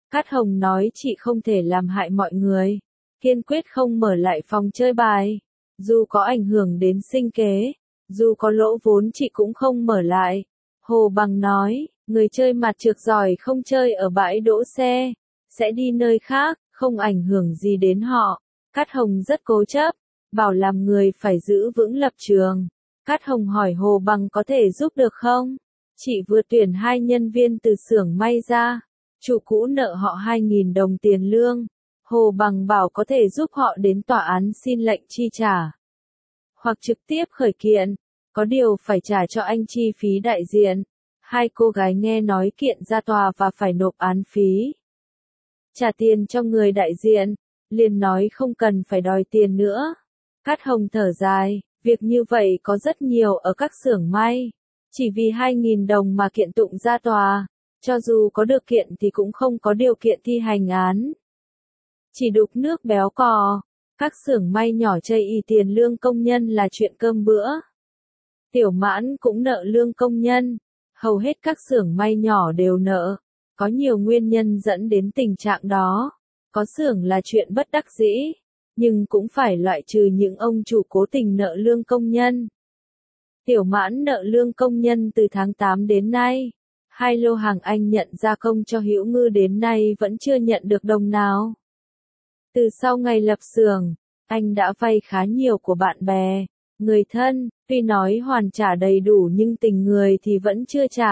Cát Hồng nói chị không thể làm hại mọi người, kiên quyết không mở lại phòng chơi bài. Dù có ảnh hưởng đến sinh kế, dù có lỗ vốn chị cũng không mở lại. Hồ Bằng nói, người chơi mặt trược giỏi không chơi ở bãi đỗ xe, sẽ đi nơi khác, không ảnh hưởng gì đến họ. Cát Hồng rất cố chấp, bảo làm người phải giữ vững lập trường. Cát Hồng hỏi Hồ Bằng có thể giúp được không? Chị vừa tuyển hai nhân viên từ xưởng may ra, chủ cũ nợ họ hai nghìn đồng tiền lương. Hồ Bằng bảo có thể giúp họ đến tòa án xin lệnh chi trả, hoặc trực tiếp khởi kiện, có điều phải trả cho anh chi phí đại diện. Hai cô gái nghe nói kiện ra tòa và phải nộp án phí, trả tiền cho người đại diện, liền nói không cần phải đòi tiền nữa. Cát Hồng thở dài, việc như vậy có rất nhiều ở các xưởng may, chỉ vì hai nghìn đồng mà kiện tụng ra tòa, cho dù có được kiện thì cũng không có điều kiện thi hành án. Chỉ đục nước béo cò, các xưởng may nhỏ chây ỳ tiền lương công nhân là chuyện cơm bữa. Tiểu Mãn cũng nợ lương công nhân, hầu hết các xưởng may nhỏ đều nợ, có nhiều nguyên nhân dẫn đến tình trạng đó, có xưởng là chuyện bất đắc dĩ, nhưng cũng phải loại trừ những ông chủ cố tình nợ lương công nhân. Tiểu Mãn nợ lương công nhân từ tháng tám đến nay, hai lô hàng anh nhận gia công cho Hữu Ngư đến nay vẫn chưa nhận được đồng nào. Từ sau ngày lập xưởng, anh đã vay khá nhiều của bạn bè, người thân, tuy nói hoàn trả đầy đủ nhưng tình người thì vẫn chưa trả.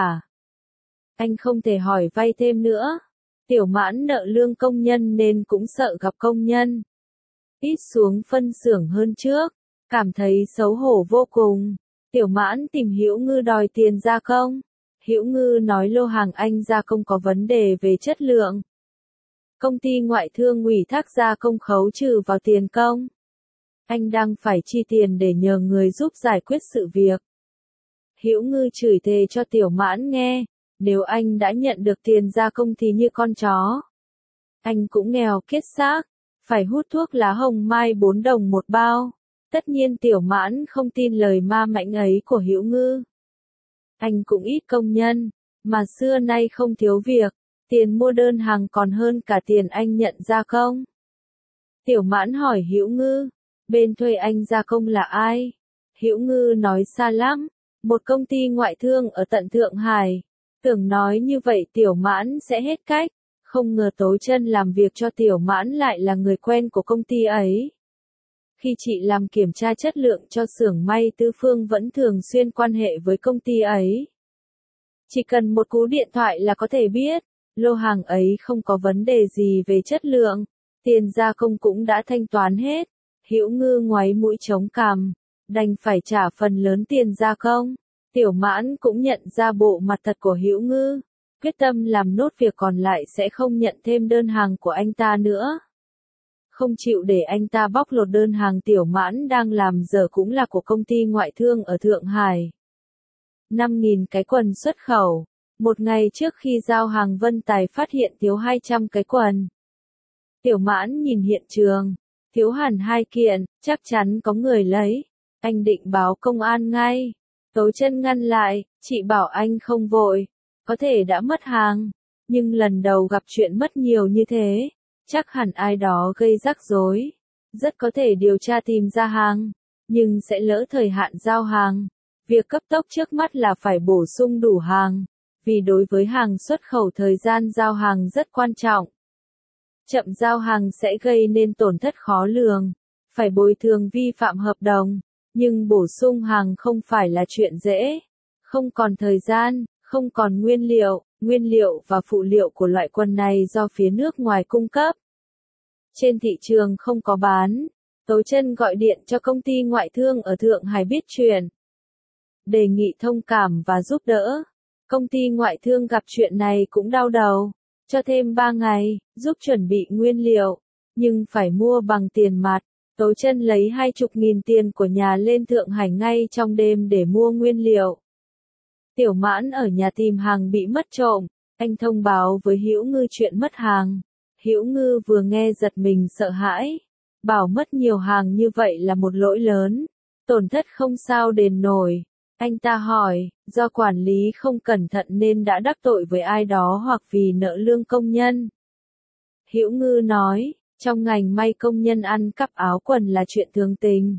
Anh không thể hỏi vay thêm nữa. Tiểu Mãn nợ lương công nhân nên cũng sợ gặp công nhân. Ít xuống phân xưởng hơn trước, cảm thấy xấu hổ vô cùng. Tiểu Mãn tìm Hữu Ngư đòi tiền gia công. Hữu Ngư nói lô hàng anh gia công có vấn đề về chất lượng. Công ty ngoại thương ủy thác gia công khấu trừ vào tiền công. Anh đang phải chi tiền để nhờ người giúp giải quyết sự việc. Hữu Ngư chửi thề cho Tiểu Mãn nghe, nếu anh đã nhận được tiền gia công thì như con chó. Anh cũng nghèo kiết xác, phải hút thuốc lá hồng mai bốn đồng một bao. Tất nhiên Tiểu Mãn không tin lời ma mãnh ấy của Hữu Ngư. Anh cũng ít công nhân, mà xưa nay không thiếu việc, tiền mua đơn hàng còn hơn cả tiền anh nhận gia công. Tiểu Mãn hỏi Hữu Ngư, bên thuê anh gia công là ai? Hữu Ngư nói xa lắm, một công ty ngoại thương ở tận Thượng Hải. Tưởng nói như vậy Tiểu Mãn sẽ hết cách, không ngờ Tố Chân làm việc cho Tiểu Mãn lại là người quen của công ty ấy. Khi chị làm kiểm tra chất lượng cho xưởng may Tư Phương vẫn thường xuyên quan hệ với công ty ấy. Chỉ cần một cú điện thoại là có thể biết, lô hàng ấy không có vấn đề gì về chất lượng, tiền gia công cũng đã thanh toán hết. Hữu Ngư ngoáy mũi chống cằm, đành phải trả phần lớn tiền gia công. Tiểu Mãn cũng nhận ra bộ mặt thật của Hữu Ngư, quyết tâm làm nốt việc còn lại sẽ không nhận thêm đơn hàng của anh ta nữa. Không chịu để anh ta bóc lột đơn hàng Tiểu Mãn đang làm giờ cũng là của công ty ngoại thương ở Thượng Hải. năm nghìn cái quần xuất khẩu. Một ngày trước khi giao hàng Vân Tài phát hiện thiếu hai trăm cái quần. Tiểu Mãn nhìn hiện trường, thiếu hẳn hai kiện, chắc chắn có người lấy. Anh định báo công an ngay. Tố Chân ngăn lại, chị bảo anh không vội, có thể đã mất hàng, nhưng lần đầu gặp chuyện mất nhiều như thế, chắc hẳn ai đó gây rắc rối, rất có thể điều tra tìm ra hàng, nhưng sẽ lỡ thời hạn giao hàng. Việc cấp tốc trước mắt là phải bổ sung đủ hàng, vì đối với hàng xuất khẩu thời gian giao hàng rất quan trọng. Chậm giao hàng sẽ gây nên tổn thất khó lường, phải bồi thường vi phạm hợp đồng. Nhưng bổ sung hàng không phải là chuyện dễ. Không còn thời gian, không còn nguyên liệu, nguyên liệu và phụ liệu của loại quần này do phía nước ngoài cung cấp. Trên thị trường không có bán. Tố Chân gọi điện cho công ty ngoại thương ở Thượng Hải biết chuyện. Đề nghị thông cảm và giúp đỡ. Công ty ngoại thương gặp chuyện này cũng đau đầu. Cho thêm ba ngày, giúp chuẩn bị nguyên liệu. Nhưng phải mua bằng tiền mặt. Tố Chân lấy hai chục nghìn tiền của nhà lên Thượng Hải ngay trong đêm để mua nguyên liệu. Tiểu Mãn ở nhà tìm hàng bị mất trộm, anh thông báo với Hữu Ngư chuyện mất hàng. Hữu Ngư vừa nghe giật mình sợ hãi, bảo mất nhiều hàng như vậy là một lỗi lớn, tổn thất không sao đền nổi. Anh ta hỏi, do quản lý không cẩn thận nên đã đắc tội với ai đó hoặc vì nợ lương công nhân. Hữu Ngư nói, trong ngành may công nhân ăn cắp áo quần là chuyện thường tình.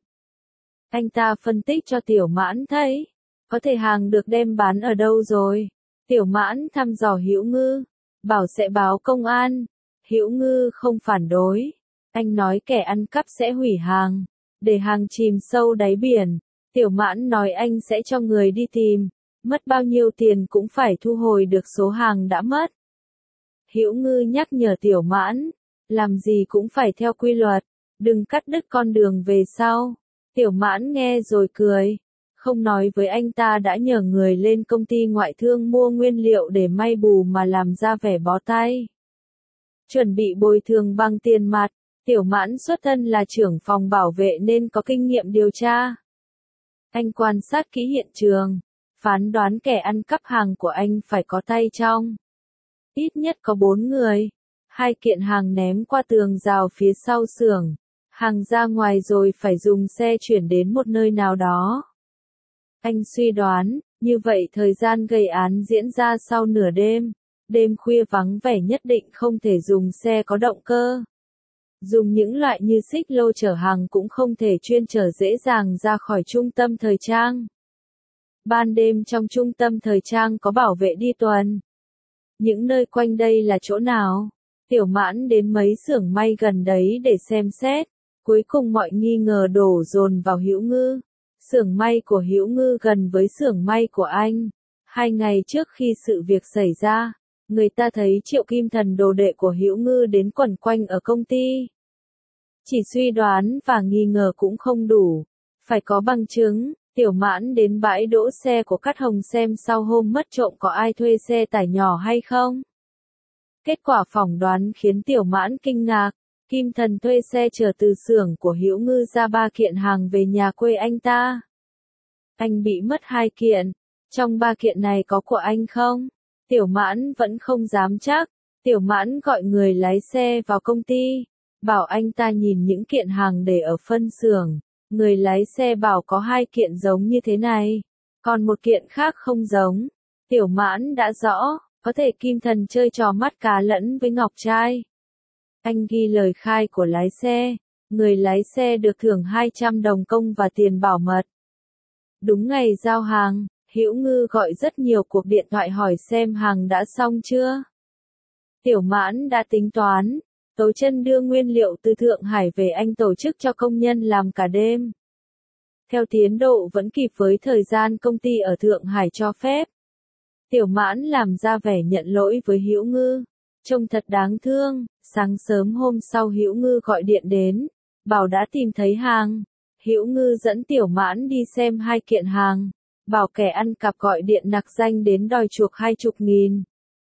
Anh ta phân tích cho Tiểu Mãn thấy, có thể hàng được đem bán ở đâu rồi. Tiểu Mãn thăm dò Hữu Ngư, bảo sẽ báo công an. Hữu Ngư không phản đối. Anh nói kẻ ăn cắp sẽ hủy hàng, để hàng chìm sâu đáy biển. Tiểu Mãn nói anh sẽ cho người đi tìm, mất bao nhiêu tiền cũng phải thu hồi được số hàng đã mất. Hữu Ngư nhắc nhở Tiểu Mãn, làm gì cũng phải theo quy luật, đừng cắt đứt con đường về sau. Tiểu Mãn nghe rồi cười, không nói với anh ta đã nhờ người lên công ty ngoại thương mua nguyên liệu để may bù mà làm ra vẻ bó tay. Chuẩn bị bồi thường bằng tiền mặt, Tiểu Mãn xuất thân là trưởng phòng bảo vệ nên có kinh nghiệm điều tra. Anh quan sát kỹ hiện trường, phán đoán kẻ ăn cắp hàng của anh phải có tay trong. Ít nhất có bốn người, hai kiện hàng ném qua tường rào phía sau xưởng, hàng ra ngoài rồi phải dùng xe chuyển đến một nơi nào đó. Anh suy đoán, như vậy thời gian gây án diễn ra sau nửa đêm, đêm khuya vắng vẻ nhất định không thể dùng xe có động cơ. Dùng những loại như xích lô chở hàng cũng không thể chuyên chở dễ dàng ra khỏi trung tâm thời trang. Ban đêm trong trung tâm thời trang có bảo vệ đi tuần. Những nơi quanh đây là chỗ nào? Tiểu Mãn đến mấy xưởng may gần đấy để xem xét. Cuối cùng mọi nghi ngờ đổ dồn vào Hữu Ngư. Xưởng may của Hữu Ngư gần với xưởng may của anh. Hai ngày trước khi sự việc xảy ra, người ta thấy Triệu Kim Thần đồ đệ của Hữu Ngư đến quẩn quanh ở công ty. Chỉ suy đoán và nghi ngờ cũng không đủ, phải có bằng chứng. Tiểu Mãn đến bãi đỗ xe của Cát Hồng xem sau hôm mất trộm có ai thuê xe tải nhỏ hay không. Kết quả phỏng đoán khiến Tiểu Mãn kinh ngạc. Kim Thần thuê xe chở từ xưởng của Hữu Ngư ra ba kiện hàng về nhà quê anh ta. Anh bị mất hai kiện, trong ba kiện này có của anh không? Tiểu Mãn vẫn không dám chắc. Tiểu Mãn gọi người lái xe vào công ty, bảo anh ta nhìn những kiện hàng để ở phân xưởng. Người lái xe bảo có hai kiện giống như thế này, còn một kiện khác không giống. Tiểu Mãn đã rõ, có thể Kim Thần chơi trò mắt cá lẫn với ngọc trai. Anh ghi lời khai của lái xe, người lái xe được thưởng hai trăm đồng công và tiền bảo mật. Đúng ngày giao hàng, Hữu Ngư gọi rất nhiều cuộc điện thoại hỏi xem hàng đã xong chưa. Tiểu Mãn đã tính toán, Tố Chân đưa nguyên liệu từ Thượng Hải về anh tổ chức cho công nhân làm cả đêm. Theo tiến độ vẫn kịp với thời gian công ty ở Thượng Hải cho phép. Tiểu Mãn làm ra vẻ nhận lỗi với Hữu Ngư, trông thật đáng thương. Sáng sớm hôm sau Hữu Ngư gọi điện đến, bảo đã tìm thấy hàng. Hữu Ngư dẫn Tiểu Mãn đi xem hai kiện hàng, bảo kẻ ăn cắp gọi điện nặc danh đến đòi chuộc hai chục nghìn.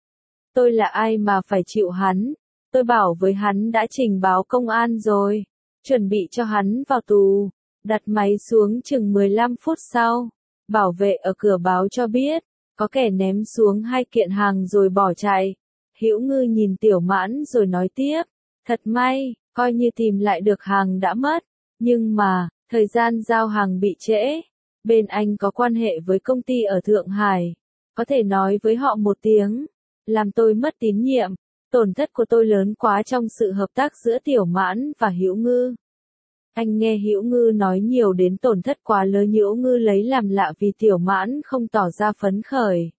Tôi là ai mà phải chịu hắn? Tôi bảo với hắn đã trình báo công an rồi, chuẩn bị cho hắn vào tù. Đặt máy xuống chừng mười lăm phút sau, bảo vệ ở cửa báo cho biết, có kẻ ném xuống hai kiện hàng rồi bỏ chạy. Hữu Ngư nhìn Tiểu Mãn rồi nói tiếp, thật may, coi như tìm lại được hàng đã mất, nhưng mà, thời gian giao hàng bị trễ. Bên anh có quan hệ với công ty ở Thượng Hải, có thể nói với họ một tiếng, làm tôi mất tín nhiệm. Tổn thất của tôi lớn quá trong sự hợp tác giữa Tiểu Mãn và Hữu Ngư. Anh nghe Hữu Ngư nói nhiều đến tổn thất quá lớn, Hữu Ngư lấy làm lạ vì Tiểu Mãn không tỏ ra phấn khởi.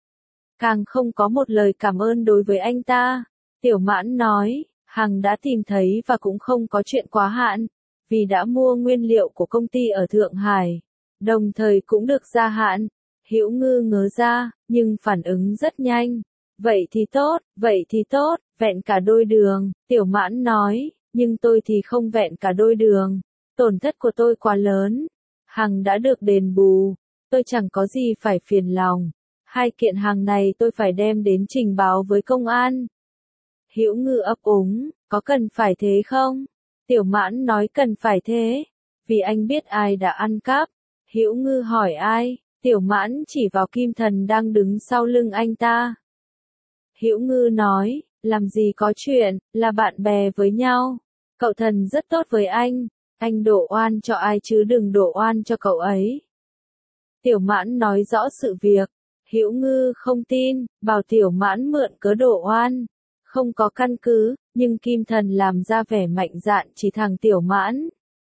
Càng không có một lời cảm ơn đối với anh ta. Tiểu Mãn nói, hàng đã tìm thấy và cũng không có chuyện quá hạn, vì đã mua nguyên liệu của công ty ở Thượng Hải, đồng thời cũng được gia hạn. Hữu Ngư ngớ ra, nhưng phản ứng rất nhanh. Vậy thì tốt, vậy thì tốt, vẹn cả đôi đường. Tiểu Mãn nói, nhưng tôi thì không vẹn cả đôi đường. Tổn thất của tôi quá lớn. Hàng đã được đền bù. Tôi chẳng có gì phải phiền lòng. Hai kiện hàng này tôi phải đem đến trình báo với công an. Hữu Ngư ấp úng, có cần phải thế không? Tiểu Mãn nói cần phải thế. Vì anh biết ai đã ăn cắp. Hữu Ngư hỏi ai? Tiểu Mãn chỉ vào Kim Thần đang đứng sau lưng anh ta. Hữu Ngư nói, làm gì có chuyện, là bạn bè với nhau. Cậu Thần rất tốt với anh, anh đổ oan cho ai chứ đừng đổ oan cho cậu ấy. Tiểu Mãn nói rõ sự việc, Hữu Ngư không tin, bảo Tiểu Mãn mượn cớ đổ oan. không có căn cứ, nhưng Kim Thần làm ra vẻ mạnh dạn chỉ thẳng Tiểu Mãn.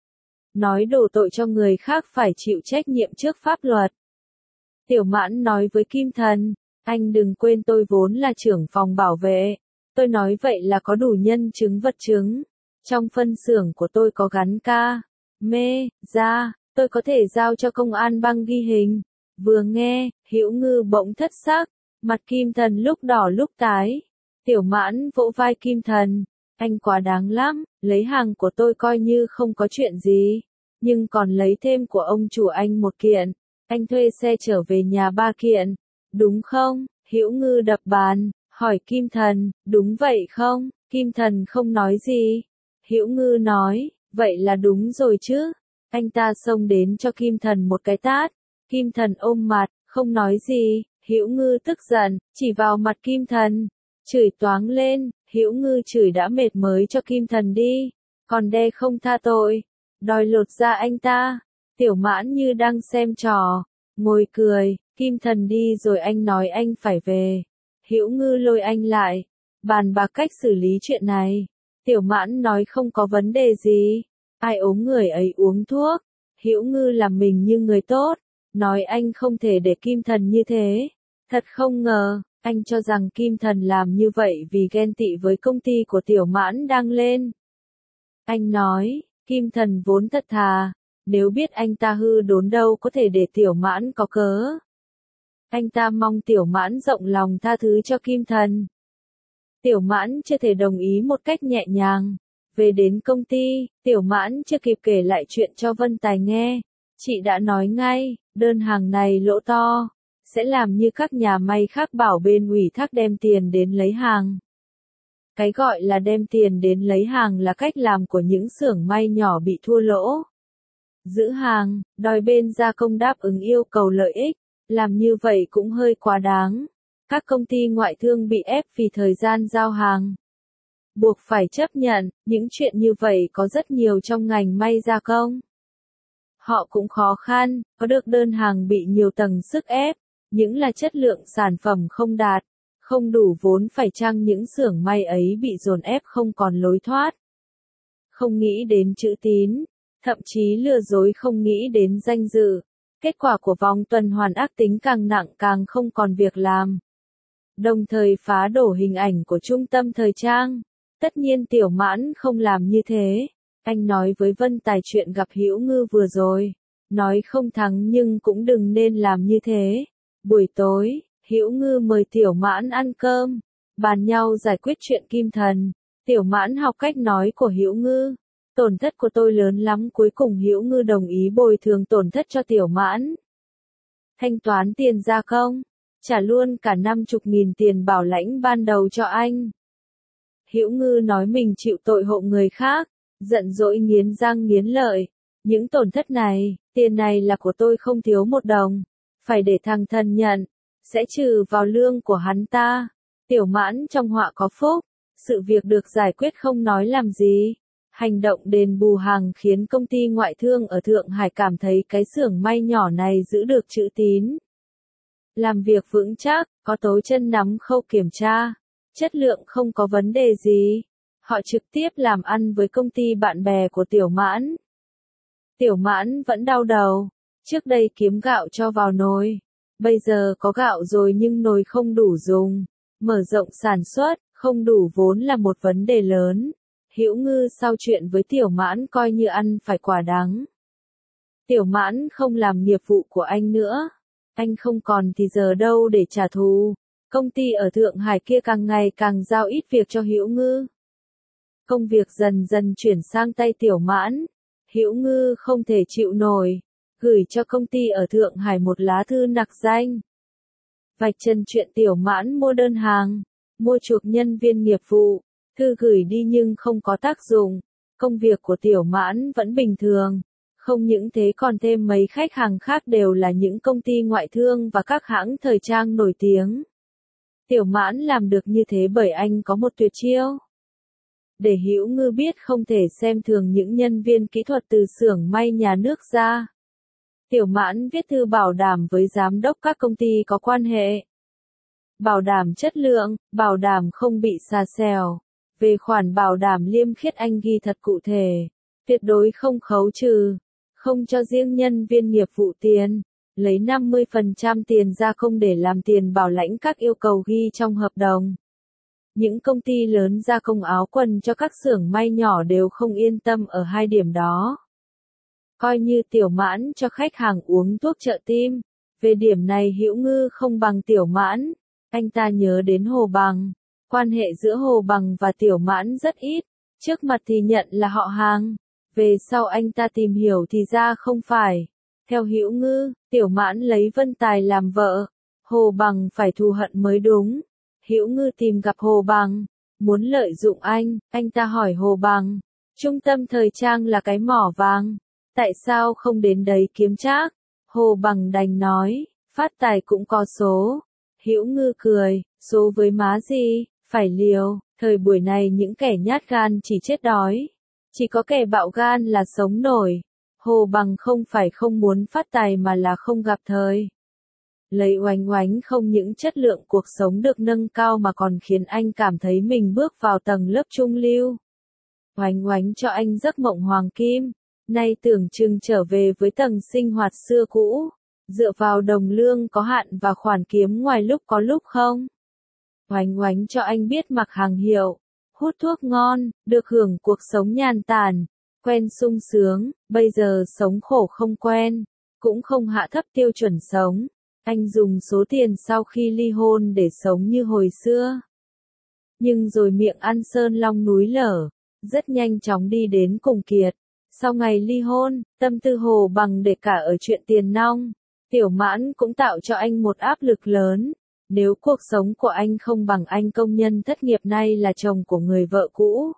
Nói đổ tội cho người khác phải chịu trách nhiệm trước pháp luật. Tiểu Mãn nói với Kim Thần, anh đừng quên tôi vốn là trưởng phòng bảo vệ. Tôi nói vậy là có đủ nhân chứng vật chứng. Trong phân xưởng của tôi có gắn ca, mê, ra, tôi có thể giao cho công an băng ghi hình. Vừa nghe, Hữu Ngư bỗng thất sắc, mặt Kim Thần lúc đỏ lúc tái. Tiểu Mãn vỗ vai Kim Thần, anh quá đáng lắm, lấy hàng của tôi coi như không có chuyện gì, nhưng còn lấy thêm của ông chủ anh một kiện, anh thuê xe trở về nhà ba kiện, đúng không? Hữu Ngư đập bàn, hỏi Kim Thần, đúng vậy không? Kim Thần không nói gì. Hữu Ngư nói, vậy là đúng rồi chứ. Anh ta xông đến cho Kim Thần một cái tát. Kim Thần ôm mặt, không nói gì. Hữu Ngư tức giận, chỉ vào mặt Kim Thần, chửi toáng lên. Hữu Ngư chửi đã mệt mới cho Kim Thần đi, còn đe không tha tội, đòi lột da anh ta. Tiểu Mãn như đang xem trò, ngồi cười. Kim Thần đi rồi anh nói anh phải về. Hữu Ngư lôi anh lại, bàn bạc cách xử lý chuyện này. Tiểu Mãn nói không có vấn đề gì, ai ốm người ấy uống thuốc. Hữu Ngư làm mình như người tốt, nói anh không thể để Kim Thần như thế. Thật không ngờ, anh cho rằng Kim Thần làm như vậy vì ghen tị với công ty của Tiểu Mãn đang lên. Anh nói, Kim Thần vốn thật thà, nếu biết anh ta hư đốn đâu có thể để Tiểu Mãn có cớ. Anh ta mong Tiểu Mãn rộng lòng tha thứ cho Kim Thần. Tiểu Mãn chưa thể đồng ý một cách nhẹ nhàng. Về đến công ty, Tiểu Mãn chưa kịp kể lại chuyện cho Vân Tài nghe. Chị đã nói ngay, đơn hàng này lỗ to, sẽ làm như các nhà may khác bảo bên ủy thác đem tiền đến lấy hàng. Cái gọi là đem tiền đến lấy hàng là cách làm của những xưởng may nhỏ bị thua lỗ. Giữ hàng, đòi bên gia công đáp ứng yêu cầu lợi ích, làm như vậy cũng hơi quá đáng. Các công ty ngoại thương bị ép vì thời gian giao hàng. Buộc phải chấp nhận, những chuyện như vậy có rất nhiều trong ngành may gia công. Họ cũng khó khăn, có được đơn hàng bị nhiều tầng sức ép, những là chất lượng sản phẩm không đạt, không đủ vốn phải chăng những xưởng may ấy bị dồn ép không còn lối thoát. Không nghĩ đến chữ tín, thậm chí lừa dối không nghĩ đến danh dự. Kết quả của vòng tuần hoàn ác tính càng nặng càng không còn việc làm. Đồng thời phá đổ hình ảnh của trung tâm thời trang. Tất nhiên Tiểu Mãn không làm như thế. Anh nói với Vân Tài chuyện gặp Hữu Ngư vừa rồi. Nói không thắng nhưng cũng đừng nên làm như thế. Buổi tối, Hữu Ngư mời Tiểu Mãn ăn cơm. Bàn nhau giải quyết chuyện Kim Thần. Tiểu Mãn học cách nói của Hữu Ngư. Tổn thất của tôi lớn lắm, cuối cùng Hữu Ngư đồng ý bồi thường tổn thất cho Tiểu Mãn. Thanh toán tiền gia công, trả luôn cả năm chục nghìn tiền bảo lãnh ban đầu cho anh. Hữu Ngư nói mình chịu tội hộ người khác, giận dỗi nghiến răng nghiến lợi. Những tổn thất này, tiền này là của tôi không thiếu một đồng, phải để thằng Thần nhận, sẽ trừ vào lương của hắn ta. Tiểu Mãn trong họa có phúc, sự việc được giải quyết không nói làm gì. Hành động đền bù hàng khiến công ty ngoại thương ở Thượng Hải cảm thấy cái xưởng may nhỏ này giữ được chữ tín. Làm việc vững chắc, có tố chân nắm khâu kiểm tra, chất lượng không có vấn đề gì. Họ trực tiếp làm ăn với công ty bạn bè của Tiểu Mãn. Tiểu Mãn vẫn đau đầu, trước đây kiếm gạo cho vào nồi, bây giờ có gạo rồi nhưng nồi không đủ dùng. Mở rộng sản xuất, không đủ vốn là một vấn đề lớn. Hữu Ngư sau chuyện với Tiểu Mãn coi như ăn phải quả đắng. Tiểu Mãn không làm nghiệp vụ của anh nữa. Anh không còn thì giờ đâu để trả thù. Công ty ở Thượng Hải kia càng ngày càng giao ít việc cho Hữu Ngư. Công việc dần dần chuyển sang tay Tiểu Mãn. Hữu Ngư không thể chịu nổi, gửi cho công ty ở Thượng Hải một lá thư nặc danh. Vạch trần chuyện Tiểu Mãn mua đơn hàng, mua chuộc nhân viên nghiệp vụ. Thư gửi đi nhưng không có tác dụng, công việc của Tiểu Mãn vẫn bình thường. Không những thế còn thêm mấy khách hàng khác đều là những công ty ngoại thương và các hãng thời trang nổi tiếng. Tiểu Mãn làm được như thế bởi anh có một tuyệt chiêu. Để Hữu Ngư biết không thể xem thường những nhân viên kỹ thuật từ xưởng may nhà nước ra. Tiểu Mãn viết thư bảo đảm với giám đốc các công ty có quan hệ. bảo đảm chất lượng, bảo đảm không bị xà xèo. Về khoản bảo đảm liêm khiết anh ghi thật cụ thể, tuyệt đối không khấu trừ, không cho riêng nhân viên nghiệp vụ tiền, lấy năm mươi phần trăm tiền ra không để làm tiền bảo lãnh các yêu cầu ghi trong hợp đồng. Những công ty lớn gia công áo quần cho các xưởng may nhỏ đều không yên tâm ở hai điểm đó. Coi như Tiểu Mãn cho khách hàng uống thuốc trợ tim, về điểm này Hữu Ngư không bằng Tiểu Mãn, anh ta nhớ đến Hồ Bằng. Quan hệ giữa Hồ Bằng và Tiểu Mãn rất ít, trước mặt thì nhận là họ hàng, về sau anh ta tìm hiểu thì ra không phải. Theo Hữu Ngư, Tiểu Mãn lấy Vân Tài làm vợ, Hồ Bằng phải thù hận mới đúng. Hữu Ngư tìm gặp Hồ Bằng, muốn lợi dụng anh, anh ta hỏi Hồ Bằng, trung tâm thời trang là cái mỏ vàng, tại sao không đến đấy kiếm trác? Hồ Bằng đành nói, phát tài cũng có số. Hữu Ngư cười, số với má gì, phải liều, thời buổi này những kẻ nhát gan chỉ chết đói, chỉ có kẻ bạo gan là sống nổi. Hồ Bằng không phải không muốn phát tài mà là không gặp thời. Lấy Oánh Oánh không những chất lượng cuộc sống được nâng cao mà còn khiến anh cảm thấy mình bước vào tầng lớp trung lưu. Oánh Oánh cho anh giấc mộng hoàng kim, nay tưởng chừng trở về với tầng sinh hoạt xưa cũ, dựa vào đồng lương có hạn và khoản kiếm ngoài lúc có lúc không. Oánh Oánh cho anh biết mặc hàng hiệu, hút thuốc ngon, được hưởng cuộc sống nhàn tản, quen sung sướng, bây giờ sống khổ không quen, cũng không hạ thấp tiêu chuẩn sống. Anh dùng số tiền sau khi ly hôn để sống như hồi xưa. Nhưng rồi miệng ăn sơn long núi lở, rất nhanh chóng đi đến cùng kiệt. Sau ngày ly hôn, tâm tư Hồ Bằng để cả ở chuyện tiền nong. Tiểu Mãn cũng tạo cho anh một áp lực lớn. Nếu cuộc sống của anh không bằng anh công nhân thất nghiệp nay là chồng của người vợ cũ,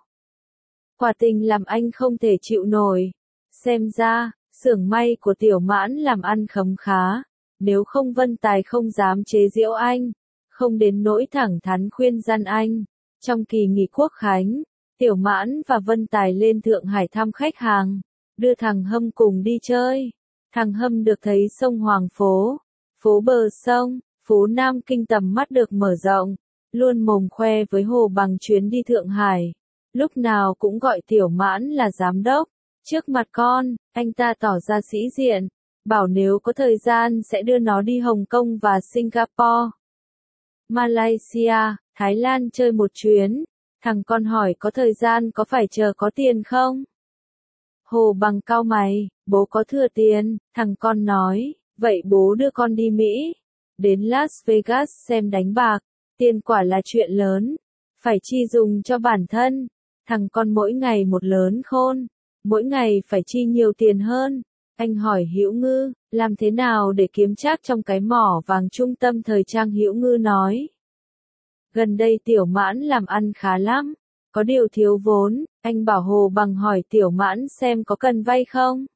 quả tình làm anh không thể chịu nổi. Xem ra, xưởng may của Tiểu Mãn làm ăn khấm khá. Nếu không Vân Tài không dám chế giễu anh, không đến nỗi thẳng thắn khuyên răn anh. Trong kỳ nghỉ Quốc khánh, Tiểu Mãn và Vân Tài lên Thượng Hải thăm khách hàng, đưa thằng Hâm cùng đi chơi. Thằng Hâm được thấy sông Hoàng Phố, phố bờ sông, phố Nam Kinh tầm mắt được mở rộng, luôn mồm khoe với Hồ Bằng chuyến đi Thượng Hải. Lúc nào cũng gọi Tiểu Mãn là giám đốc. Trước mặt con, anh ta tỏ ra sĩ diện, bảo nếu có thời gian sẽ đưa nó đi Hồng Kông và Singapore, Malaysia, Thái Lan chơi một chuyến. Thằng con hỏi có thời gian có phải chờ có tiền không? Hồ Bằng cau mày, bố có thừa tiền, thằng con nói, vậy bố đưa con đi Mỹ, đến Las Vegas xem đánh bạc, tiền quả là chuyện lớn, phải chi dùng cho bản thân. Thằng con mỗi ngày một lớn khôn, mỗi ngày phải chi nhiều tiền hơn. Anh hỏi Hữu Ngư, làm thế nào để kiếm trác trong cái mỏ vàng trung tâm thời trang? Hữu Ngư nói, gần đây Tiểu Mãn làm ăn khá lắm, có điều thiếu vốn. Anh bảo Hồ Bằng hỏi Tiểu Mãn xem có cần vay không.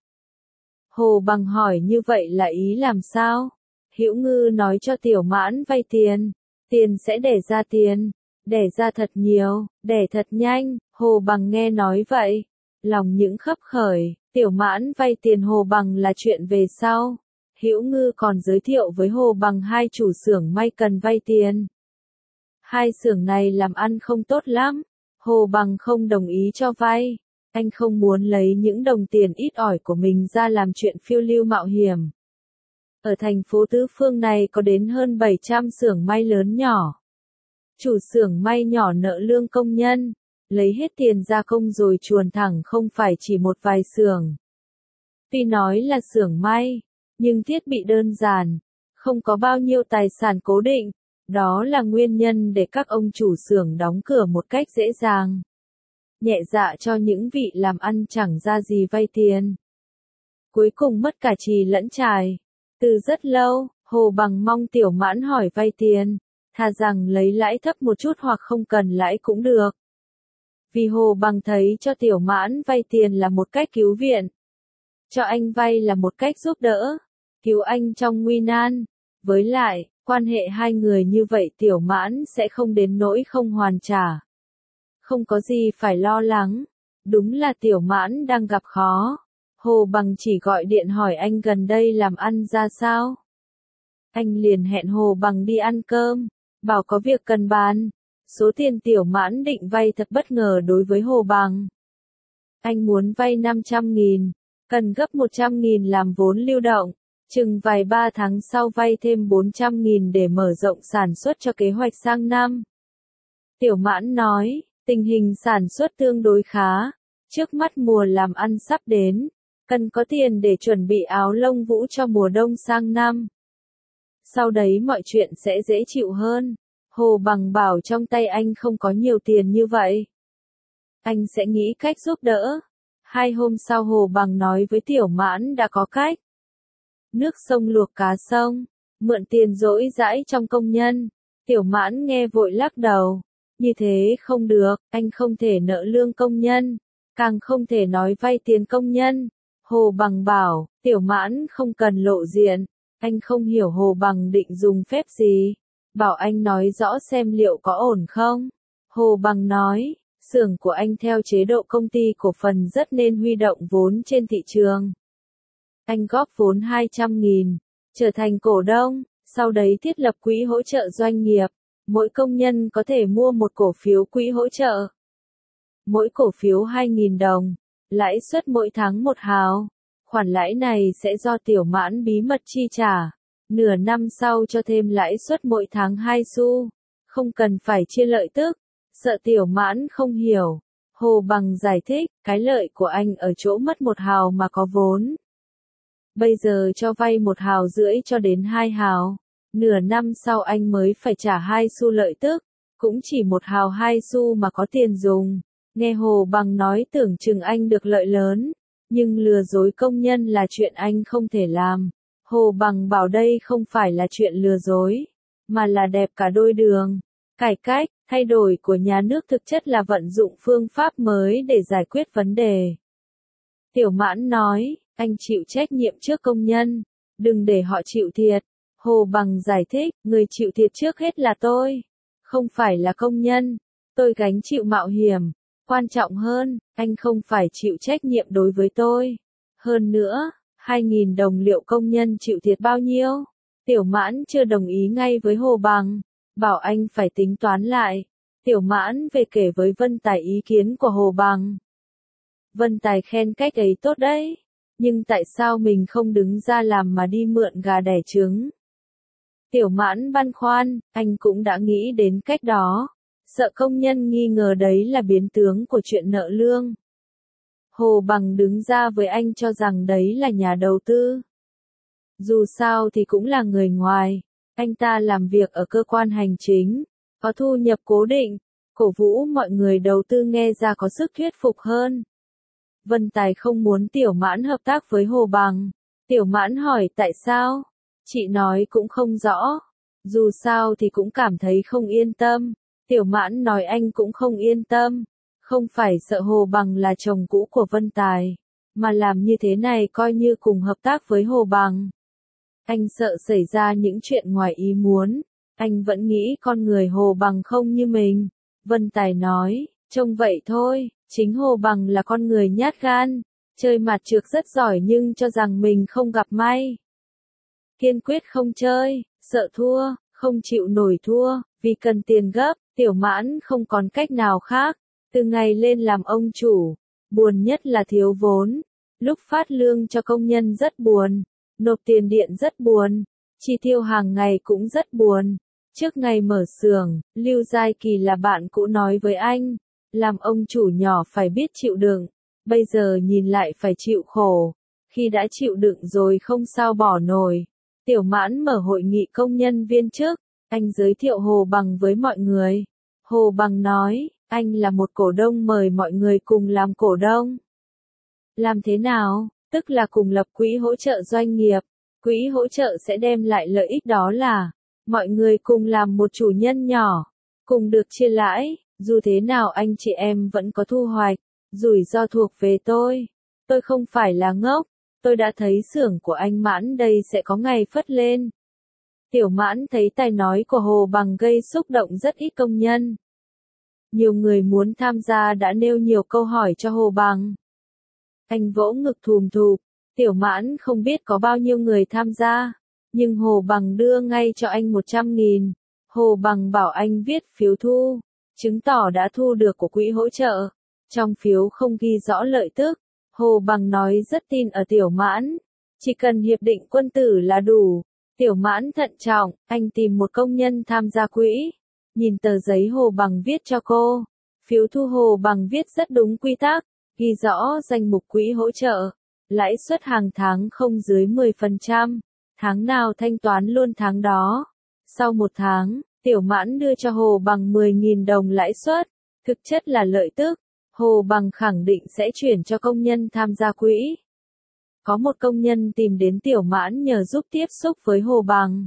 Hồ Bằng hỏi như vậy là ý làm sao? Hữu Ngư nói cho Tiểu Mãn vay tiền, tiền sẽ đẻ ra tiền, đẻ ra thật nhiều, đẻ thật nhanh. Hồ Bằng nghe nói vậy, lòng những khấp khởi. Tiểu Mãn vay tiền Hồ Bằng là chuyện về sau. Hữu Ngư còn giới thiệu với Hồ Bằng hai chủ xưởng may cần vay tiền. Hai xưởng này làm ăn không tốt lắm. Hồ Bằng không đồng ý cho vay. Anh không muốn lấy những đồng tiền ít ỏi của mình ra làm chuyện phiêu lưu mạo hiểm. Ở thành phố Tứ Phương này có đến hơn bảy trăm xưởng may lớn nhỏ. Chủ xưởng may nhỏ nợ lương công nhân, lấy hết tiền gia công rồi chuồn thẳng không phải chỉ một vài xưởng. Tuy nói là xưởng may, nhưng thiết bị đơn giản, không có bao nhiêu tài sản cố định. Đó là nguyên nhân để các ông chủ xưởng đóng cửa một cách dễ dàng. Nhẹ dạ cho những vị làm ăn chẳng ra gì vay tiền. Cuối cùng mất cả chì lẫn chài. Từ rất lâu, Hồ Bằng mong Tiểu Mãn hỏi vay tiền, thà rằng lấy lãi thấp một chút hoặc không cần lãi cũng được. Vì Hồ Bằng thấy cho Tiểu Mãn vay tiền là một cách cứu viện. Cho anh vay là một cách giúp đỡ, cứu anh trong nguy nan. Với lại, quan hệ hai người như vậy Tiểu Mãn sẽ không đến nỗi không hoàn trả. Không có gì phải lo lắng. Đúng là Tiểu Mãn đang gặp khó. Hồ Bằng chỉ gọi điện hỏi anh gần đây làm ăn ra sao. Anh liền hẹn Hồ Bằng đi ăn cơm. bảo có việc cần bàn. Số tiền Tiểu Mãn định vay thật bất ngờ đối với Hồ Bằng. Anh muốn vay năm trăm nghìn, cần gấp một trăm nghìn làm vốn lưu động, chừng vài ba tháng sau vay thêm bốn trăm nghìn để mở rộng sản xuất cho kế hoạch sang năm. Tiểu Mãn nói, tình hình sản xuất tương đối khá, trước mắt mùa làm ăn sắp đến, cần có tiền để chuẩn bị áo lông vũ cho mùa đông sang năm. Sau đấy mọi chuyện sẽ dễ chịu hơn. Hồ Bằng bảo trong tay anh không có nhiều tiền như vậy. Anh sẽ nghĩ cách giúp đỡ. Hai hôm sau Hồ Bằng nói với Tiểu Mãn đã có cách. Nước sông luộc cá sông, mượn tiền rỗi rãi trong công nhân. Tiểu Mãn nghe vội lắc đầu. Như thế không được, anh không thể nợ lương công nhân, càng không thể nói vay tiền công nhân. Hồ Bằng bảo, Tiểu Mãn không cần lộ diện. Anh không hiểu Hồ Bằng định dùng phép gì. Bảo anh nói rõ xem liệu có ổn không. Hồ Bằng nói, xưởng của anh theo chế độ công ty cổ phần rất nên huy động vốn trên thị trường. Anh góp vốn hai trăm nghìn, trở thành cổ đông, sau đấy thiết lập quỹ hỗ trợ doanh nghiệp. Mỗi công nhân có thể mua một cổ phiếu quỹ hỗ trợ. Mỗi cổ phiếu hai nghìn đồng, lãi suất mỗi tháng một hào. Khoản lãi này sẽ do Tiểu Mãn bí mật chi trả. Nửa năm sau cho thêm lãi suất mỗi tháng hai xu. Không cần phải chia lợi tức. Sợ Tiểu Mãn không hiểu. Hồ Bằng giải thích, cái lợi của anh ở chỗ mất một hào mà có vốn. Bây giờ cho vay một hào rưỡi cho đến hai hào. Nửa năm sau anh mới phải trả hai xu lợi tức. Cũng chỉ một hào hai xu mà có tiền dùng. Nghe Hồ Bằng nói tưởng chừng anh được lợi lớn. Nhưng lừa dối công nhân là chuyện anh không thể làm. Hồ Bằng bảo đây không phải là chuyện lừa dối, mà là đẹp cả đôi đường. Cải cách, thay đổi của nhà nước thực chất là vận dụng phương pháp mới để giải quyết vấn đề. Tiểu Mãn nói, anh chịu trách nhiệm trước công nhân, đừng để họ chịu thiệt. Hồ Bằng giải thích, người chịu thiệt trước hết là tôi, không phải là công nhân. Tôi gánh chịu mạo hiểm. Quan trọng hơn, anh không phải chịu trách nhiệm đối với tôi. Hơn nữa, hai nghìn đồng liệu công nhân chịu thiệt bao nhiêu? Tiểu Mãn chưa đồng ý ngay với Hồ Bằng, bảo anh phải tính toán lại. Tiểu Mãn về kể với Vân Tài ý kiến của Hồ Bằng. Vân Tài khen cách ấy tốt đấy, nhưng tại sao mình không đứng ra làm mà đi mượn gà đẻ trứng? Tiểu Mãn băn khoăn, anh cũng đã nghĩ đến cách đó. Sợ công nhân nghi ngờ đấy là biến tướng của chuyện nợ lương. Hồ Bằng đứng ra với anh cho rằng đấy là nhà đầu tư. Dù sao thì cũng là người ngoài, anh ta làm việc ở cơ quan hành chính, có thu nhập cố định, cổ vũ mọi người đầu tư nghe ra có sức thuyết phục hơn. Vân Tài không muốn Tiểu Mãn hợp tác với Hồ Bằng. Tiểu Mãn hỏi tại sao? Chị nói cũng không rõ. Dù sao thì cũng cảm thấy không yên tâm. Tiểu Mãn nói anh cũng không yên tâm. Không phải sợ Hồ Bằng là chồng cũ của Vân Tài, mà làm như thế này coi như cùng hợp tác với Hồ Bằng. Anh sợ xảy ra những chuyện ngoài ý muốn. Anh vẫn nghĩ con người Hồ Bằng không như mình. Vân Tài nói, trông vậy thôi, chính Hồ Bằng là con người nhát gan, chơi mặt trược rất giỏi nhưng cho rằng mình không gặp may. Kiên quyết không chơi, sợ thua, không chịu nổi thua, vì cần tiền gấp. Tiểu Mãn không còn cách nào khác, từ ngày lên làm ông chủ, buồn nhất là thiếu vốn. Lúc phát lương cho công nhân rất buồn, nộp tiền điện rất buồn, chi tiêu hàng ngày cũng rất buồn. Trước ngày mở xưởng, Lưu Giai Kỳ là bạn cũ nói với anh, làm ông chủ nhỏ phải biết chịu đựng, bây giờ nhìn lại phải chịu khổ, khi đã chịu đựng rồi không sao bỏ nổi. Tiểu Mãn mở hội nghị công nhân viên chức. Anh giới thiệu Hồ Bằng với mọi người. Hồ Bằng nói, anh là một cổ đông mời mọi người cùng làm cổ đông. Làm thế nào? Tức là cùng lập quỹ hỗ trợ doanh nghiệp. Quỹ hỗ trợ sẽ đem lại lợi ích đó là, mọi người cùng làm một chủ nhân nhỏ, cùng được chia lãi, dù thế nào anh chị em vẫn có thu hoạch, rủi ro thuộc về tôi. Tôi không phải là ngốc, tôi đã thấy xưởng của anh Mãn đây sẽ có ngày phất lên. Tiểu Mãn thấy tài nói của Hồ Bằng gây xúc động rất ít công nhân. Nhiều người muốn tham gia đã nêu nhiều câu hỏi cho Hồ Bằng. Anh vỗ ngực thùm thụp, Tiểu Mãn không biết có bao nhiêu người tham gia, nhưng Hồ Bằng đưa ngay cho anh một trăm nghìn. Hồ Bằng bảo anh viết phiếu thu, chứng tỏ đã thu được của quỹ hỗ trợ. Trong phiếu không ghi rõ lợi tức. Hồ Bằng nói rất tin ở Tiểu Mãn. Chỉ cần hiệp định quân tử là đủ. Tiểu Mãn thận trọng, anh tìm một công nhân tham gia quỹ. Nhìn tờ giấy Hồ Bằng viết cho cô. Phiếu thu Hồ Bằng viết rất đúng quy tắc, ghi rõ danh mục quỹ hỗ trợ. Lãi suất hàng tháng không dưới mười phần trăm. Tháng nào thanh toán luôn tháng đó. Sau một tháng, Tiểu Mãn đưa cho Hồ Bằng mười nghìn đồng lãi suất. Thực chất là lợi tức. Hồ Bằng khẳng định sẽ chuyển cho công nhân tham gia quỹ. Có một công nhân tìm đến Tiểu Mãn nhờ giúp tiếp xúc với Hồ Bằng.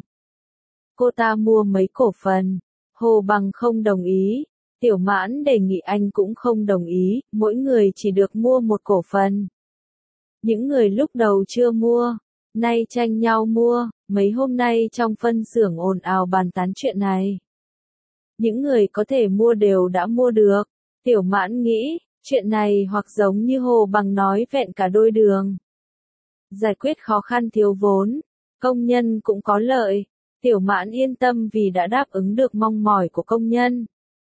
Cô ta mua mấy cổ phần. Hồ Bằng không đồng ý. Tiểu Mãn đề nghị anh cũng không đồng ý, mỗi người chỉ được mua một cổ phần. Những người lúc đầu chưa mua, nay tranh nhau mua, mấy hôm nay trong phân xưởng ồn ào bàn tán chuyện này. Những người có thể mua đều đã mua được. Tiểu Mãn nghĩ, chuyện này hoặc giống như Hồ Bằng nói vẹn cả đôi đường. Giải quyết khó khăn thiếu vốn, công nhân cũng có lợi. Tiểu Mãn yên tâm vì đã đáp ứng được mong mỏi của công nhân.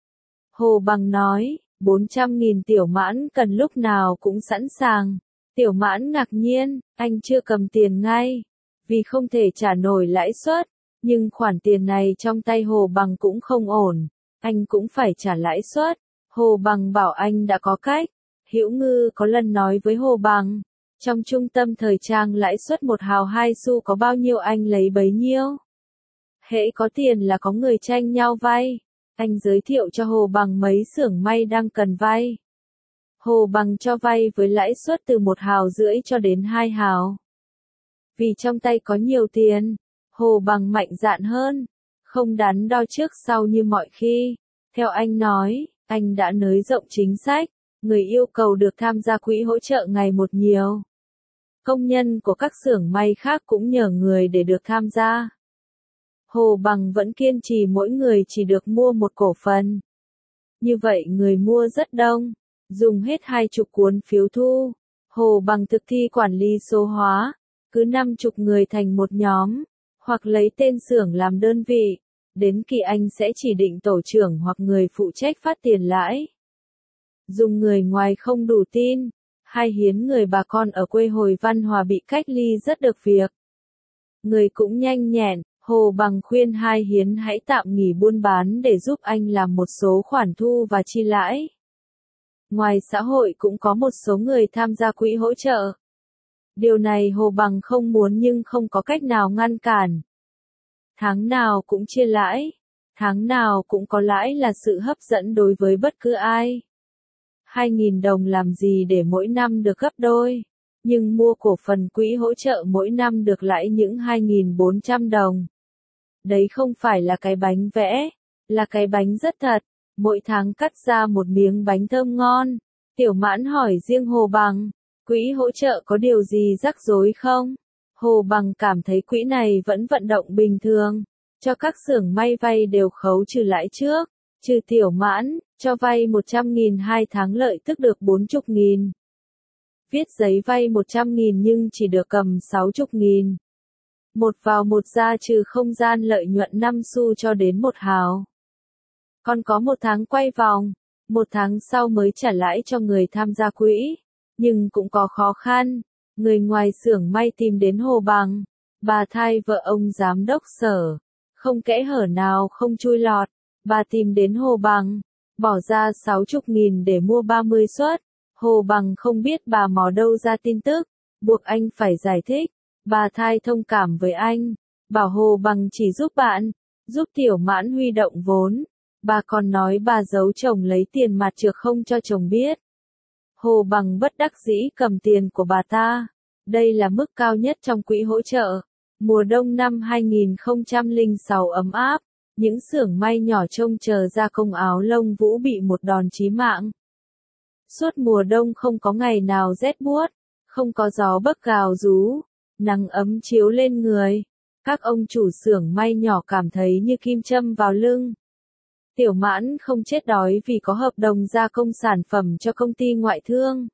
Hồ Bằng nói, bốn trăm nghìn Tiểu Mãn cần lúc nào cũng sẵn sàng. Tiểu Mãn ngạc nhiên, anh chưa cầm tiền ngay, vì không thể trả nổi lãi suất, nhưng khoản tiền này trong tay Hồ Bằng cũng không ổn, anh cũng phải trả lãi suất. Hồ Bằng bảo anh đã có cách. Hữu Ngư có lần nói với Hồ Bằng, trong trung tâm thời trang lãi suất một hào hai xu có bao nhiêu anh lấy bấy nhiêu. Hễ có tiền là có người tranh nhau vay. Anh giới thiệu cho Hồ Bằng mấy xưởng may đang cần vay. Hồ Bằng cho vay với lãi suất từ một hào rưỡi cho đến hai hào. Vì trong tay có nhiều tiền, Hồ Bằng mạnh dạn hơn, không đắn đo trước sau như mọi khi. Theo anh nói, anh đã nới rộng chính sách, người yêu cầu được tham gia quỹ hỗ trợ ngày một nhiều. Công nhân của các xưởng may khác cũng nhờ người để được tham gia. Hồ Bằng vẫn kiên trì mỗi người chỉ được mua một cổ phần. Như vậy người mua rất đông, dùng hết hai chục cuốn phiếu thu. Hồ Bằng thực thi quản lý số hóa, cứ năm chục người thành một nhóm, hoặc lấy tên xưởng làm đơn vị. Đến kỳ anh sẽ chỉ định tổ trưởng hoặc người phụ trách phát tiền lãi. Dùng người ngoài không đủ tin, hay hiến người bà con ở quê Hồi Văn Hòa bị cách ly rất được việc. Người cũng nhanh nhẹn, Hồ Bằng khuyên Hai Hiến hãy tạm nghỉ buôn bán để giúp anh làm một số khoản thu và chi lãi. Ngoài xã hội cũng có một số người tham gia quỹ hỗ trợ. Điều này Hồ Bằng không muốn nhưng không có cách nào ngăn cản. Tháng nào cũng chia lãi, tháng nào cũng có lãi là sự hấp dẫn đối với bất cứ ai. Hai nghìn đồng làm gì để mỗi năm được gấp đôi, nhưng mua cổ phần quỹ hỗ trợ mỗi năm được lãi những hai nghìn bốn trăm đồng. Đấy không phải là cái bánh vẽ, là cái bánh rất thật, mỗi tháng cắt ra một miếng bánh thơm ngon. Tiểu Mãn hỏi riêng Hồ Bằng, quỹ hỗ trợ có điều gì rắc rối không? Hồ Bằng cảm thấy quỹ này vẫn vận động bình thường, cho các xưởng may vay đều khấu trừ lãi trước, trừ Tiểu Mãn, cho vay một trăm nghìn hai tháng lợi tức được bốn mươi nghìn. Viết giấy vay một trăm nghìn nhưng chỉ được cầm sáu mươi nghìn. Một vào một ra trừ không gian lợi nhuận năm xu cho đến một hào. Còn có một tháng quay vòng, một tháng sau mới trả lãi cho người tham gia quỹ, nhưng cũng có khó khăn. Người ngoài xưởng may tìm đến Hồ Bằng, bà thay vợ ông giám đốc sở, không kẽ hở nào không chui lọt, bà tìm đến Hồ Bằng, bỏ ra sáu mươi nghìn để mua ba mươi suất. Hồ Bằng không biết bà mò đâu ra tin tức, buộc anh phải giải thích. Bà thay thông cảm với anh, bảo Hồ Bằng chỉ giúp bạn, giúp Tiểu Mãn huy động vốn. Bà còn nói bà giấu chồng lấy tiền mặt trước không cho chồng biết. Hồ Bằng bất đắc dĩ cầm tiền của bà ta. Đây là mức cao nhất trong quỹ hỗ trợ. Mùa đông năm hai nghìn không trăm lẻ sáu ấm áp, những xưởng may nhỏ trông chờ gia công áo lông vũ bị một đòn chí mạng. Suốt mùa đông không có ngày nào rét buốt, không có gió bấc gào rú, nắng ấm chiếu lên người. Các ông chủ xưởng may nhỏ cảm thấy như kim châm vào lưng. Tiểu Mãn không chết đói vì có hợp đồng gia công sản phẩm cho công ty ngoại thương.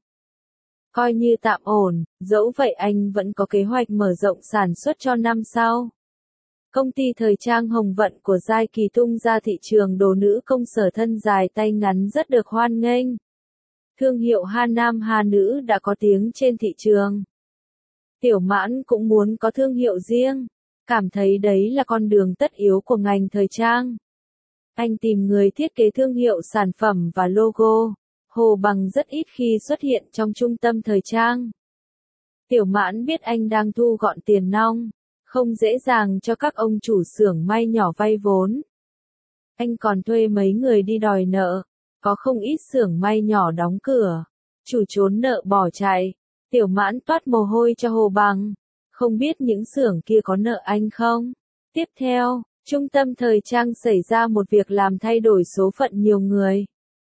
Coi như tạm ổn, dẫu vậy anh vẫn có kế hoạch mở rộng sản xuất cho năm sau. Công ty thời trang Hồng Vận của Giai Kỳ tung ra thị trường đồ nữ công sở thân dài tay ngắn rất được hoan nghênh. Thương hiệu Ha Nam Ha Nữ đã có tiếng trên thị trường. Tiểu Mãn cũng muốn có thương hiệu riêng, cảm thấy đấy là con đường tất yếu của ngành thời trang. Anh tìm người thiết kế thương hiệu sản phẩm và logo. Hồ Bằng rất ít khi xuất hiện trong trung tâm thời trang. Tiểu Mãn biết anh đang thu gọn tiền nong, không dễ dàng cho các ông chủ xưởng may nhỏ vay vốn. Anh còn thuê mấy người đi đòi nợ, có không ít xưởng may nhỏ đóng cửa, chủ trốn nợ bỏ chạy. Tiểu Mãn toát mồ hôi cho Hồ Bằng, không biết những xưởng kia có nợ anh không? Tiếp theo, trung tâm thời trang xảy ra một việc làm thay đổi số phận nhiều người.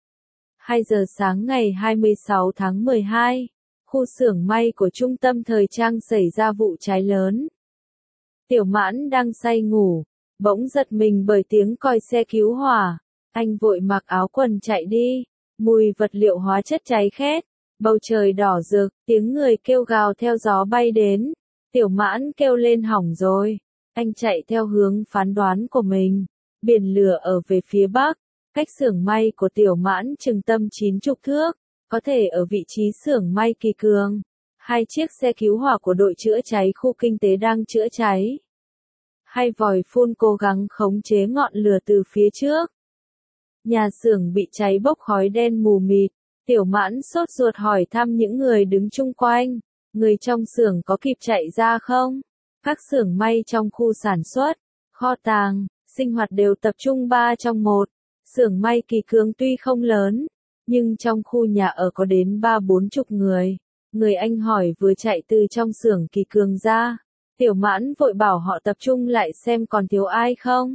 hai giờ sáng ngày hai mươi sáu tháng mười hai, khu xưởng may của trung tâm thời trang xảy ra vụ cháy lớn. Tiểu Mãn đang say ngủ, bỗng giật mình bởi tiếng còi xe cứu hỏa. Anh vội mặc áo quần chạy đi, mùi vật liệu hóa chất cháy khét, bầu trời đỏ rực, tiếng người kêu gào theo gió bay đến. Tiểu Mãn kêu lên hỏng rồi. Anh chạy theo hướng phán đoán của mình, biển lửa ở về phía bắc, cách xưởng may của Tiểu Mãn chừng tầm chín chục thước, có thể ở vị trí xưởng may Kỳ Cường. Hai chiếc xe cứu hỏa của đội chữa cháy khu kinh tế đang chữa cháy. Hai vòi phun cố gắng khống chế ngọn lửa từ phía trước. Nhà xưởng bị cháy bốc khói đen mù mịt. Tiểu Mãn sốt ruột hỏi thăm những người đứng chung quanh, người trong xưởng có kịp chạy ra không? Các xưởng may trong khu sản xuất, kho tàng, sinh hoạt đều tập trung ba trong một. Xưởng may Kỳ Cường tuy không lớn, nhưng trong khu nhà ở có đến ba bốn chục người. Người anh hỏi vừa chạy từ trong xưởng Kỳ Cường ra. Tiểu Mãn vội bảo họ tập trung lại xem còn thiếu ai không.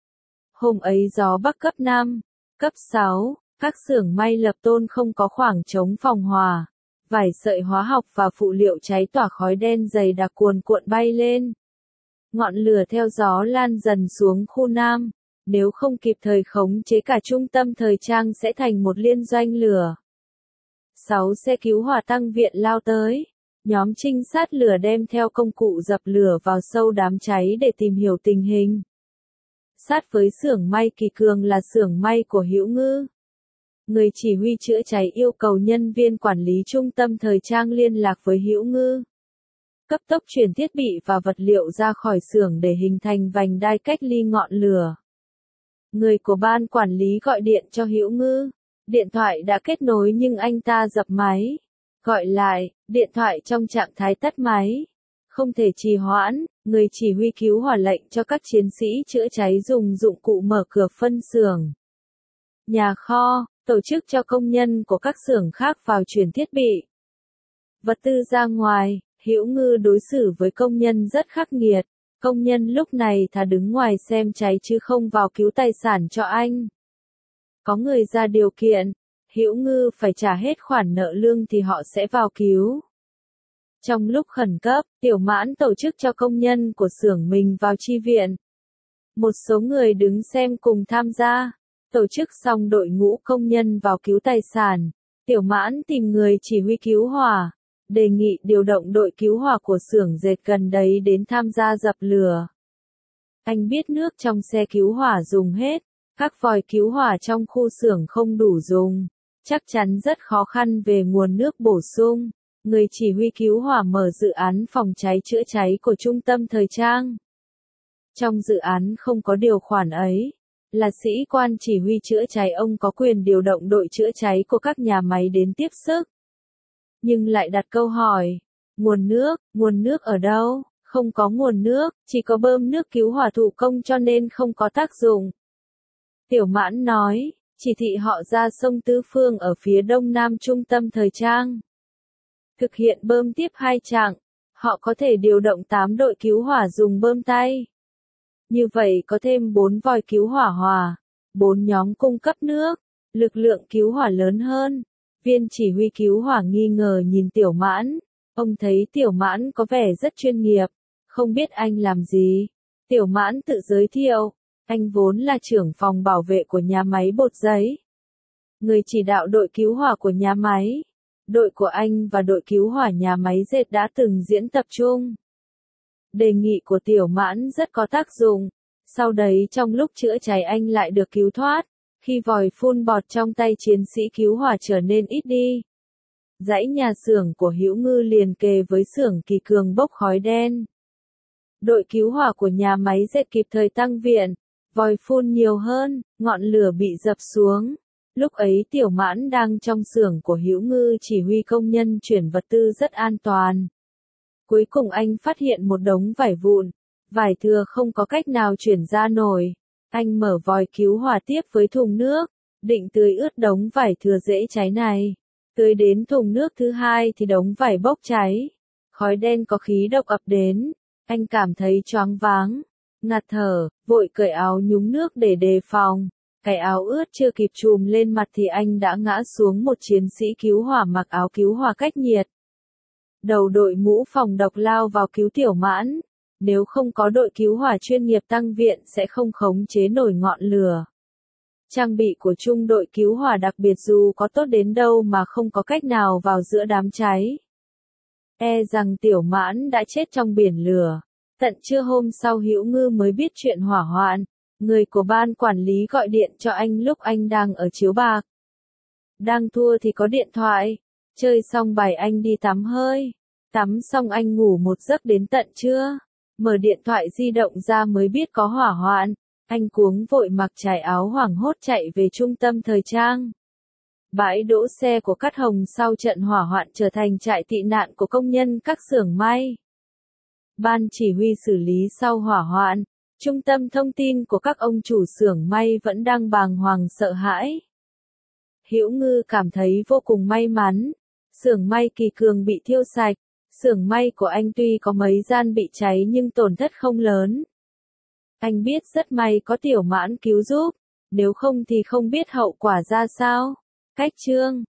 Hôm ấy gió bắc cấp năm, cấp sáu, các xưởng may lập tôn không có khoảng trống phòng hòa. Vài sợi hóa học và phụ liệu cháy tỏa khói đen dày đặc cuồn cuộn bay lên. Ngọn lửa theo gió lan dần xuống khu Nam. Nếu không kịp thời khống chế cả trung tâm thời trang sẽ thành một liên doanh lửa. Sáu xe cứu hỏa tăng viện lao tới. Nhóm trinh sát lửa đem theo công cụ dập lửa vào sâu đám cháy để tìm hiểu tình hình. Sát với xưởng may Kỳ Cường là xưởng may của Hữu Ngư. Người chỉ huy chữa cháy yêu cầu nhân viên quản lý trung tâm thời trang liên lạc với Hữu Ngư. Cấp tốc chuyển thiết bị và vật liệu ra khỏi xưởng để hình thành vành đai cách ly ngọn lửa. Người của ban quản lý gọi điện cho Hữu Ngư. Điện thoại đã kết nối nhưng anh ta dập máy. Gọi lại, điện thoại trong trạng thái tắt máy. Không thể trì hoãn, người chỉ huy cứu hỏa lệnh cho các chiến sĩ chữa cháy dùng dụng cụ mở cửa phân xưởng. Nhà kho, tổ chức cho công nhân của các xưởng khác vào chuyển thiết bị. Vật tư ra ngoài, Hữu Ngư đối xử với công nhân rất khắc nghiệt. Công nhân lúc này thà đứng ngoài xem cháy chứ không vào cứu tài sản cho anh. Có người ra điều kiện, Hữu Ngư phải trả hết khoản nợ lương thì họ sẽ vào cứu. Trong lúc khẩn cấp, Tiểu Mãn tổ chức cho công nhân của xưởng mình vào chi viện. Một số người đứng xem cùng tham gia. Tổ chức xong đội ngũ công nhân vào cứu tài sản. Tiểu Mãn tìm người chỉ huy cứu hỏa. Đề nghị điều động đội cứu hỏa của xưởng dệt gần đấy đến tham gia dập lửa. Anh biết nước trong xe cứu hỏa dùng hết. Các vòi cứu hỏa trong khu xưởng không đủ dùng. Chắc chắn rất khó khăn về nguồn nước bổ sung. Người chỉ huy cứu hỏa mở dự án phòng cháy chữa cháy của trung tâm thời trang. Trong dự án không có điều khoản ấy. Là sĩ quan chỉ huy chữa cháy ông có quyền điều động đội chữa cháy của các nhà máy đến tiếp sức. Nhưng lại đặt câu hỏi. Nguồn nước, nguồn nước ở đâu? Không có nguồn nước, chỉ có bơm nước cứu hỏa thủ công cho nên không có tác dụng. Tiểu Mãn nói, chỉ thị họ ra sông Tứ Phương ở phía đông nam trung tâm thời trang. Thực hiện bơm tiếp hai chặng, họ có thể điều động tám đội cứu hỏa dùng bơm tay. Như vậy có thêm bốn vòi cứu hỏa hòa, bốn nhóm cung cấp nước, lực lượng cứu hỏa lớn hơn. Viên chỉ huy cứu hỏa nghi ngờ nhìn Tiểu Mãn, ông thấy Tiểu Mãn có vẻ rất chuyên nghiệp, không biết anh làm gì. Tiểu Mãn tự giới thiệu, anh vốn là trưởng phòng bảo vệ của nhà máy bột giấy. Người chỉ đạo đội cứu hỏa của nhà máy. Đội của anh và đội cứu hỏa nhà máy dệt đã từng diễn tập chung. Đề nghị của Tiểu Mãn rất có tác dụng. Sau đấy trong lúc chữa cháy anh lại được cứu thoát. Khi vòi phun bọt trong tay chiến sĩ cứu hỏa trở nên ít đi. Dãy nhà xưởng của Hữu Ngư liền kề với xưởng Kỳ Cường bốc khói đen. Đội cứu hỏa của nhà máy dệt kịp thời tăng viện, vòi phun nhiều hơn, ngọn lửa bị dập xuống. Lúc ấy Tiểu Mãn đang trong xưởng của Hữu Ngư chỉ huy công nhân chuyển vật tư rất an toàn. Cuối cùng anh phát hiện một đống vải vụn, vải thừa không có cách nào chuyển ra nổi. Anh mở vòi cứu hỏa tiếp với thùng nước, định tưới ướt đống vải thừa dễ cháy này. Tưới đến thùng nước thứ hai thì đống vải bốc cháy. Khói đen có khí độc ập đến. Anh cảm thấy choáng váng, ngạt thở, vội cởi áo nhúng nước để đề phòng. Cái áo ướt chưa kịp chùm lên mặt thì anh đã ngã xuống. Một chiến sĩ cứu hỏa mặc áo cứu hỏa cách nhiệt. Đầu đội mũ phòng độc lao vào cứu Tiểu Mãn. Nếu không có đội cứu hỏa chuyên nghiệp tăng viện sẽ không khống chế nổi ngọn lửa. Trang bị của trung đội cứu hỏa đặc biệt dù có tốt đến đâu mà không có cách nào vào giữa đám cháy. E rằng Tiểu Mãn đã chết trong biển lửa. Tận trưa hôm sau Hữu Ngư mới biết chuyện hỏa hoạn. Người của ban quản lý gọi điện cho anh lúc anh đang ở chiếu bạc. Đang thua thì có điện thoại. Chơi xong bài anh đi tắm hơi. Tắm xong anh ngủ một giấc đến tận trưa. Mở điện thoại di động ra mới biết có hỏa hoạn. Anh cuống vội mặc trải áo hoảng hốt chạy về trung tâm thời trang. Bãi đỗ xe của Cát Hồng sau trận hỏa hoạn trở thành trại tị nạn của công nhân các xưởng may. Ban chỉ huy xử lý sau hỏa hoạn, trung tâm thông tin của các ông chủ xưởng may vẫn đang bàng hoàng sợ hãi. Hữu Ngư cảm thấy vô cùng may mắn. Xưởng may Kỳ Cường bị thiêu sạch. Xưởng may của anh tuy có mấy gian bị cháy nhưng tổn thất không lớn. Anh biết rất may có Tiểu Mãn cứu giúp, nếu không thì không biết hậu quả ra sao. Cách chương